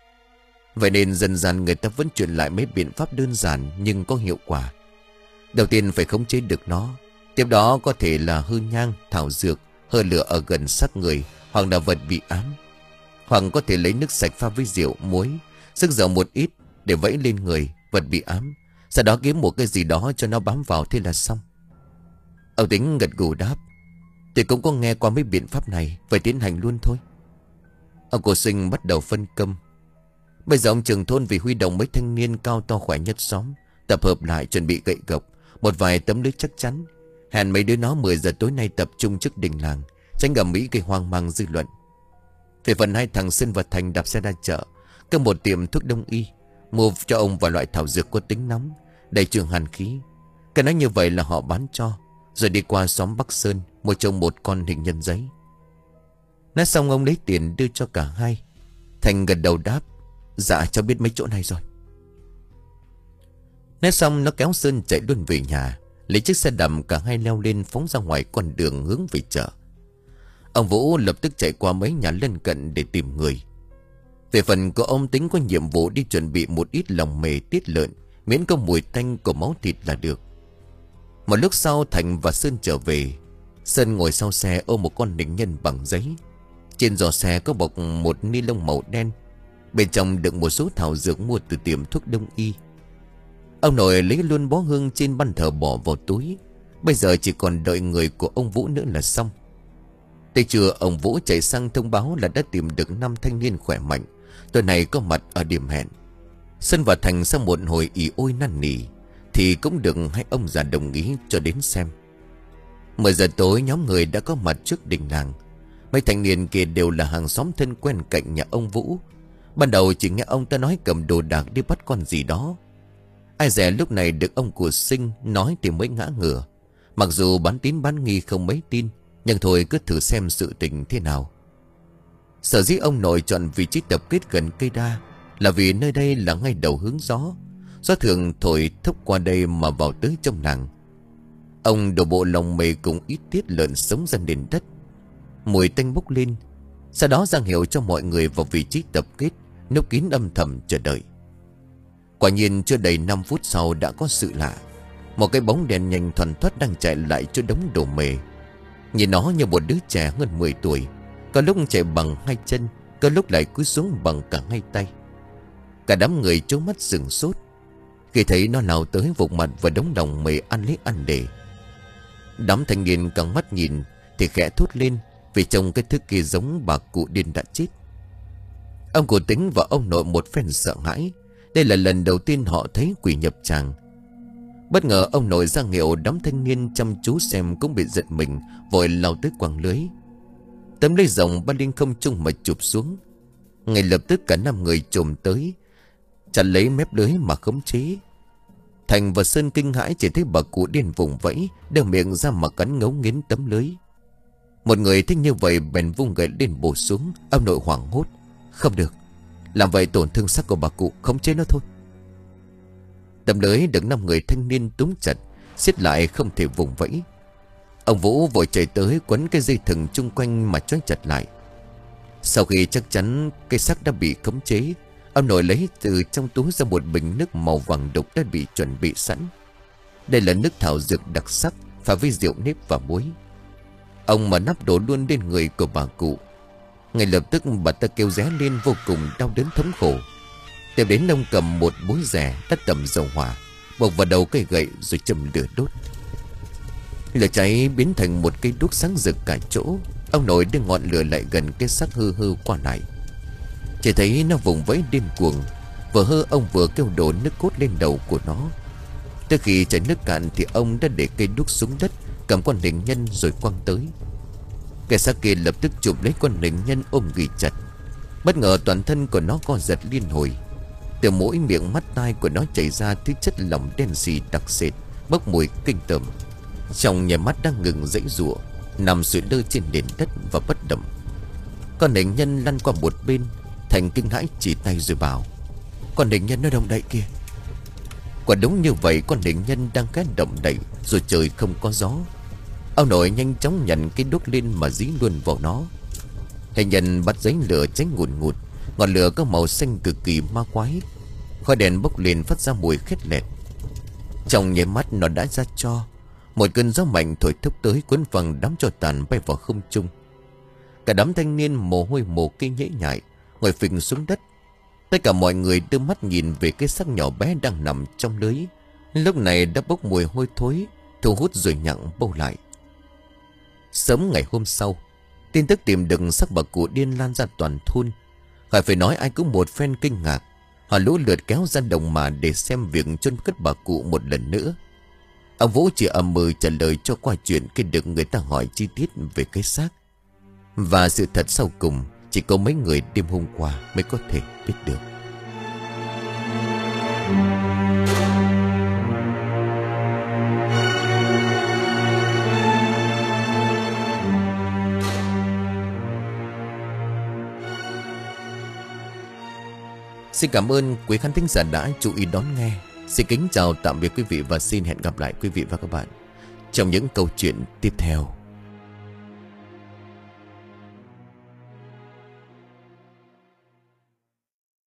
Vậy nên dần dần người ta vẫn truyền lại mấy biện pháp đơn giản nhưng có hiệu quả. Đầu tiên phải khống chế được nó. Tiếp đó có thể là hư nhang, thảo dược, hơi lửa ở gần xác người, hoặc là vật bị ám. Hoặc có thể lấy nước sạch pha với rượu, muối, sức dầu một ít để vẫy lên người vật bị ám. Sau đó kiếm một cái gì đó cho nó bám vào, thế là xong. Ông Tính gật gù đáp: Thì cũng có nghe qua mấy biện pháp này, phải tiến hành luôn thôi. Ông cụ Sinh bắt đầu phân công. Bây giờ ông trưởng thôn vì huy động mấy thanh niên cao to khỏe nhất xóm, tập hợp lại chuẩn bị gậy gộc, một vài tấm lưới chắc chắn. Hẹn mấy đứa nó mười giờ tối nay tập trung trước đình làng, tránh ầm ĩ gây hoang mang dư luận. Về phần hai thằng Sơn và Thành đạp xe ra chợ, có một tiệm thuốc đông y, mua cho ông vài loại thảo dược có tính nóng, đầy trường hàn khí. Cái nói như vậy là họ bán cho, rồi đi qua xóm Bắc Sơn mua trông một con hình nhân giấy. Nói xong ông lấy tiền đưa cho cả hai. Thành gật đầu đáp: Dạ cháu biết mấy chỗ này rồi. Nói xong nó kéo Sơn chạy luôn về nhà, lấy chiếc xe đầm, cả hai leo lên phóng ra ngoài con đường hướng về chợ. Ông Vũ lập tức chạy qua mấy nhà lân cận để tìm người. Về phần của ông Tính có nhiệm vụ đi chuẩn bị một ít lòng mề tiết lợn, miễn có mùi tanh của máu thịt là được. Một lúc sau Thành và Sơn trở về. Sơn ngồi sau xe ôm một con hình nhân bằng giấy. Trên giỏ xe có bọc một ni lông màu đen, bên trong đựng một số thảo dược mua từ tiệm thuốc đông y. Ông nội lấy luôn bó hương trên ban thờ bỏ vào túi. Bây giờ chỉ còn đợi người của ông Vũ nữa là xong. Tới trưa ông Vũ chạy sang thông báo là đã tìm được năm thanh niên khỏe mạnh, tuần này có mặt ở điểm hẹn. Sơn và Thành sau một hồi ỉ ôi năn nỉ thì cũng được hai ông già đồng ý cho đến xem. Mười giờ tối nhóm người đã có mặt trước đình làng. Mấy thanh niên kia đều là hàng xóm thân quen cạnh nhà ông Vũ. Ban đầu chỉ nghe ông ta nói cầm đồ đạc đi bắt con gì đó. Ai dè lúc này được ông của Sinh nói thì mới ngã ngửa. Mặc dù bán tín bán nghi không mấy tin, nhưng thôi cứ thử xem sự tình thế nào. Sở dĩ ông nội chọn vị trí tập kết gần cây đa là vì nơi đây là ngay đầu hướng gió. Gió thường thổi thốc qua đây mà vào tới trong làng. Ông đổ bộ lòng mề cùng ít tiết lợn sống ra nền đất. Mùi tanh bốc lên. Sau đó giang hiệu cho mọi người vào vị trí tập kết, núp kín âm thầm chờ đợi. Quả nhiên chưa đầy năm phút sau đã có sự lạ. Một cái bóng đèn nhanh thoăn thoắt đang chạy lại chỗ đống đồ mề. Nhìn nó như một đứa trẻ hơn mười tuổi. Có lúc chạy bằng hai chân, có lúc lại cúi xuống bằng cả hai tay. Cả đám người trố mắt sửng sốt. Khi thấy nó lao tới vụt mặt và đống đồng mề ăn lấy ăn để. Đám thanh niên căng mắt nhìn thì khẽ thốt lên, vì trông cái thứ kia giống bà cụ điên đã chết. Ông cụ Tính và ông nội một phen sợ hãi. Đây là lần đầu tiên họ thấy quỷ nhập tràng. Bất ngờ ông nội ra hiệu đám thanh niên chăm chú xem cũng bị giật mình, vội lao tới quàng lưới. Tấm lưới rồng ban lên không trung mà chụp xuống. Ngay lập tức cả năm người chồm tới, chặt lấy mép lưới mà khống chế. Thành và Sơn kinh hãi chỉ thấy bà cụ điên vùng vẫy, đưa miệng ra mà cắn ngấu nghiến tấm lưới. Một người thích như vậy bèn vung gậy lên bổ xuống. Ông nội hoảng hốt: không được, làm vậy tổn thương xác của bà cụ, khống chế nó thôi. Tấm lưới được năm người thanh niên túm chặt, siết lại không thể vùng vẫy. Ông Vũ vội chạy tới quấn cái dây thừng chung quanh mà trói chặt lại. Sau khi chắc chắn cái xác đã bị khống chế, ông nội lấy từ trong túi ra một bình nước màu vàng đục đã bị chuẩn bị sẵn. Đây là nước thảo dược đặc sắc pha với rượu nếp và muối. Ông mà nắp đổ luôn lên người của bà cụ. Ngay lập tức bà ta kêu ré lên vô cùng đau đớn thống khổ. Tiếp đến ông cầm một búi rẻ đắt tầm dầu hỏa, buộc vào đầu cây gậy rồi châm lửa đốt. Lửa cháy biến thành một cây đuốc sáng rực cả chỗ. Ông nội đưa ngọn lửa lại gần cái xác hư hư qua lại. Chỉ thấy nó vùng vẫy điên cuồng, vừa hơ ông vừa kêu đổ nước cốt lên đầu của nó. Tới khi chảy nước cạn thì ông đã để cây đuốc xuống đất, cầm con hình nhân rồi quăng tới. Cái xác kia lập tức chụp lấy con hình nhân ôm ghì chặt. Bất ngờ toàn thân của nó co giật liên hồi. Từ mỗi miệng mắt tai của nó chảy ra thứ chất lỏng đen xì đặc sệt, bốc mùi kinh tởm. Trong nhà mắt đang ngừng dãy giụa, nằm sụi lơ trên nền đất và bất động. Con hình nhân lăn qua một bên. Thành kinh hãi chỉ tay rồi bảo: con hình nhân nó động đậy kìa. Quả đúng như vậy, con hình nhân đang cái động đậy rồi trời không có gió. Ông nội nhanh chóng nhận cái đuốc lên mà dí luôn vào nó. Hình nhân bắt giấy lửa cháy ngùn ngụt. Ngọn lửa có màu xanh cực kỳ ma quái. Khói đèn bốc lên phát ra mùi khét lẹt. Trong nháy mắt nó đã ra tro. Một cơn gió mạnh thổi thốc tới cuốn phăng đám tro tàn bay vào không trung. Cả đám thanh niên mồ hôi mồ kê nhễ nhại ngồi phình xuống đất. Tất cả mọi người đưa mắt nhìn về cái xác nhỏ bé đang nằm trong lưới. Lúc này đã bốc mùi hôi thối, thu hút rồi nhặng bâu lại. Sớm ngày hôm sau, tin tức tìm được xác bà cụ điên lan ra toàn thôn. Khỏi phải nói ai cũng một phen kinh ngạc. Họ lũ lượt kéo ra đồng mà để xem việc chôn cất bà cụ một lần nữa. Ông Vũ chỉ ậm ừ trả lời cho qua chuyện khi được người ta hỏi chi tiết về cái xác. Và sự thật sau cùng chỉ có mấy người đêm hôm qua mới có thể biết được. Xin cảm ơn quý khán thính giả đã chú ý đón nghe. Xin kính chào tạm biệt quý vị và xin hẹn gặp lại quý vị và các bạn trong những câu chuyện tiếp theo.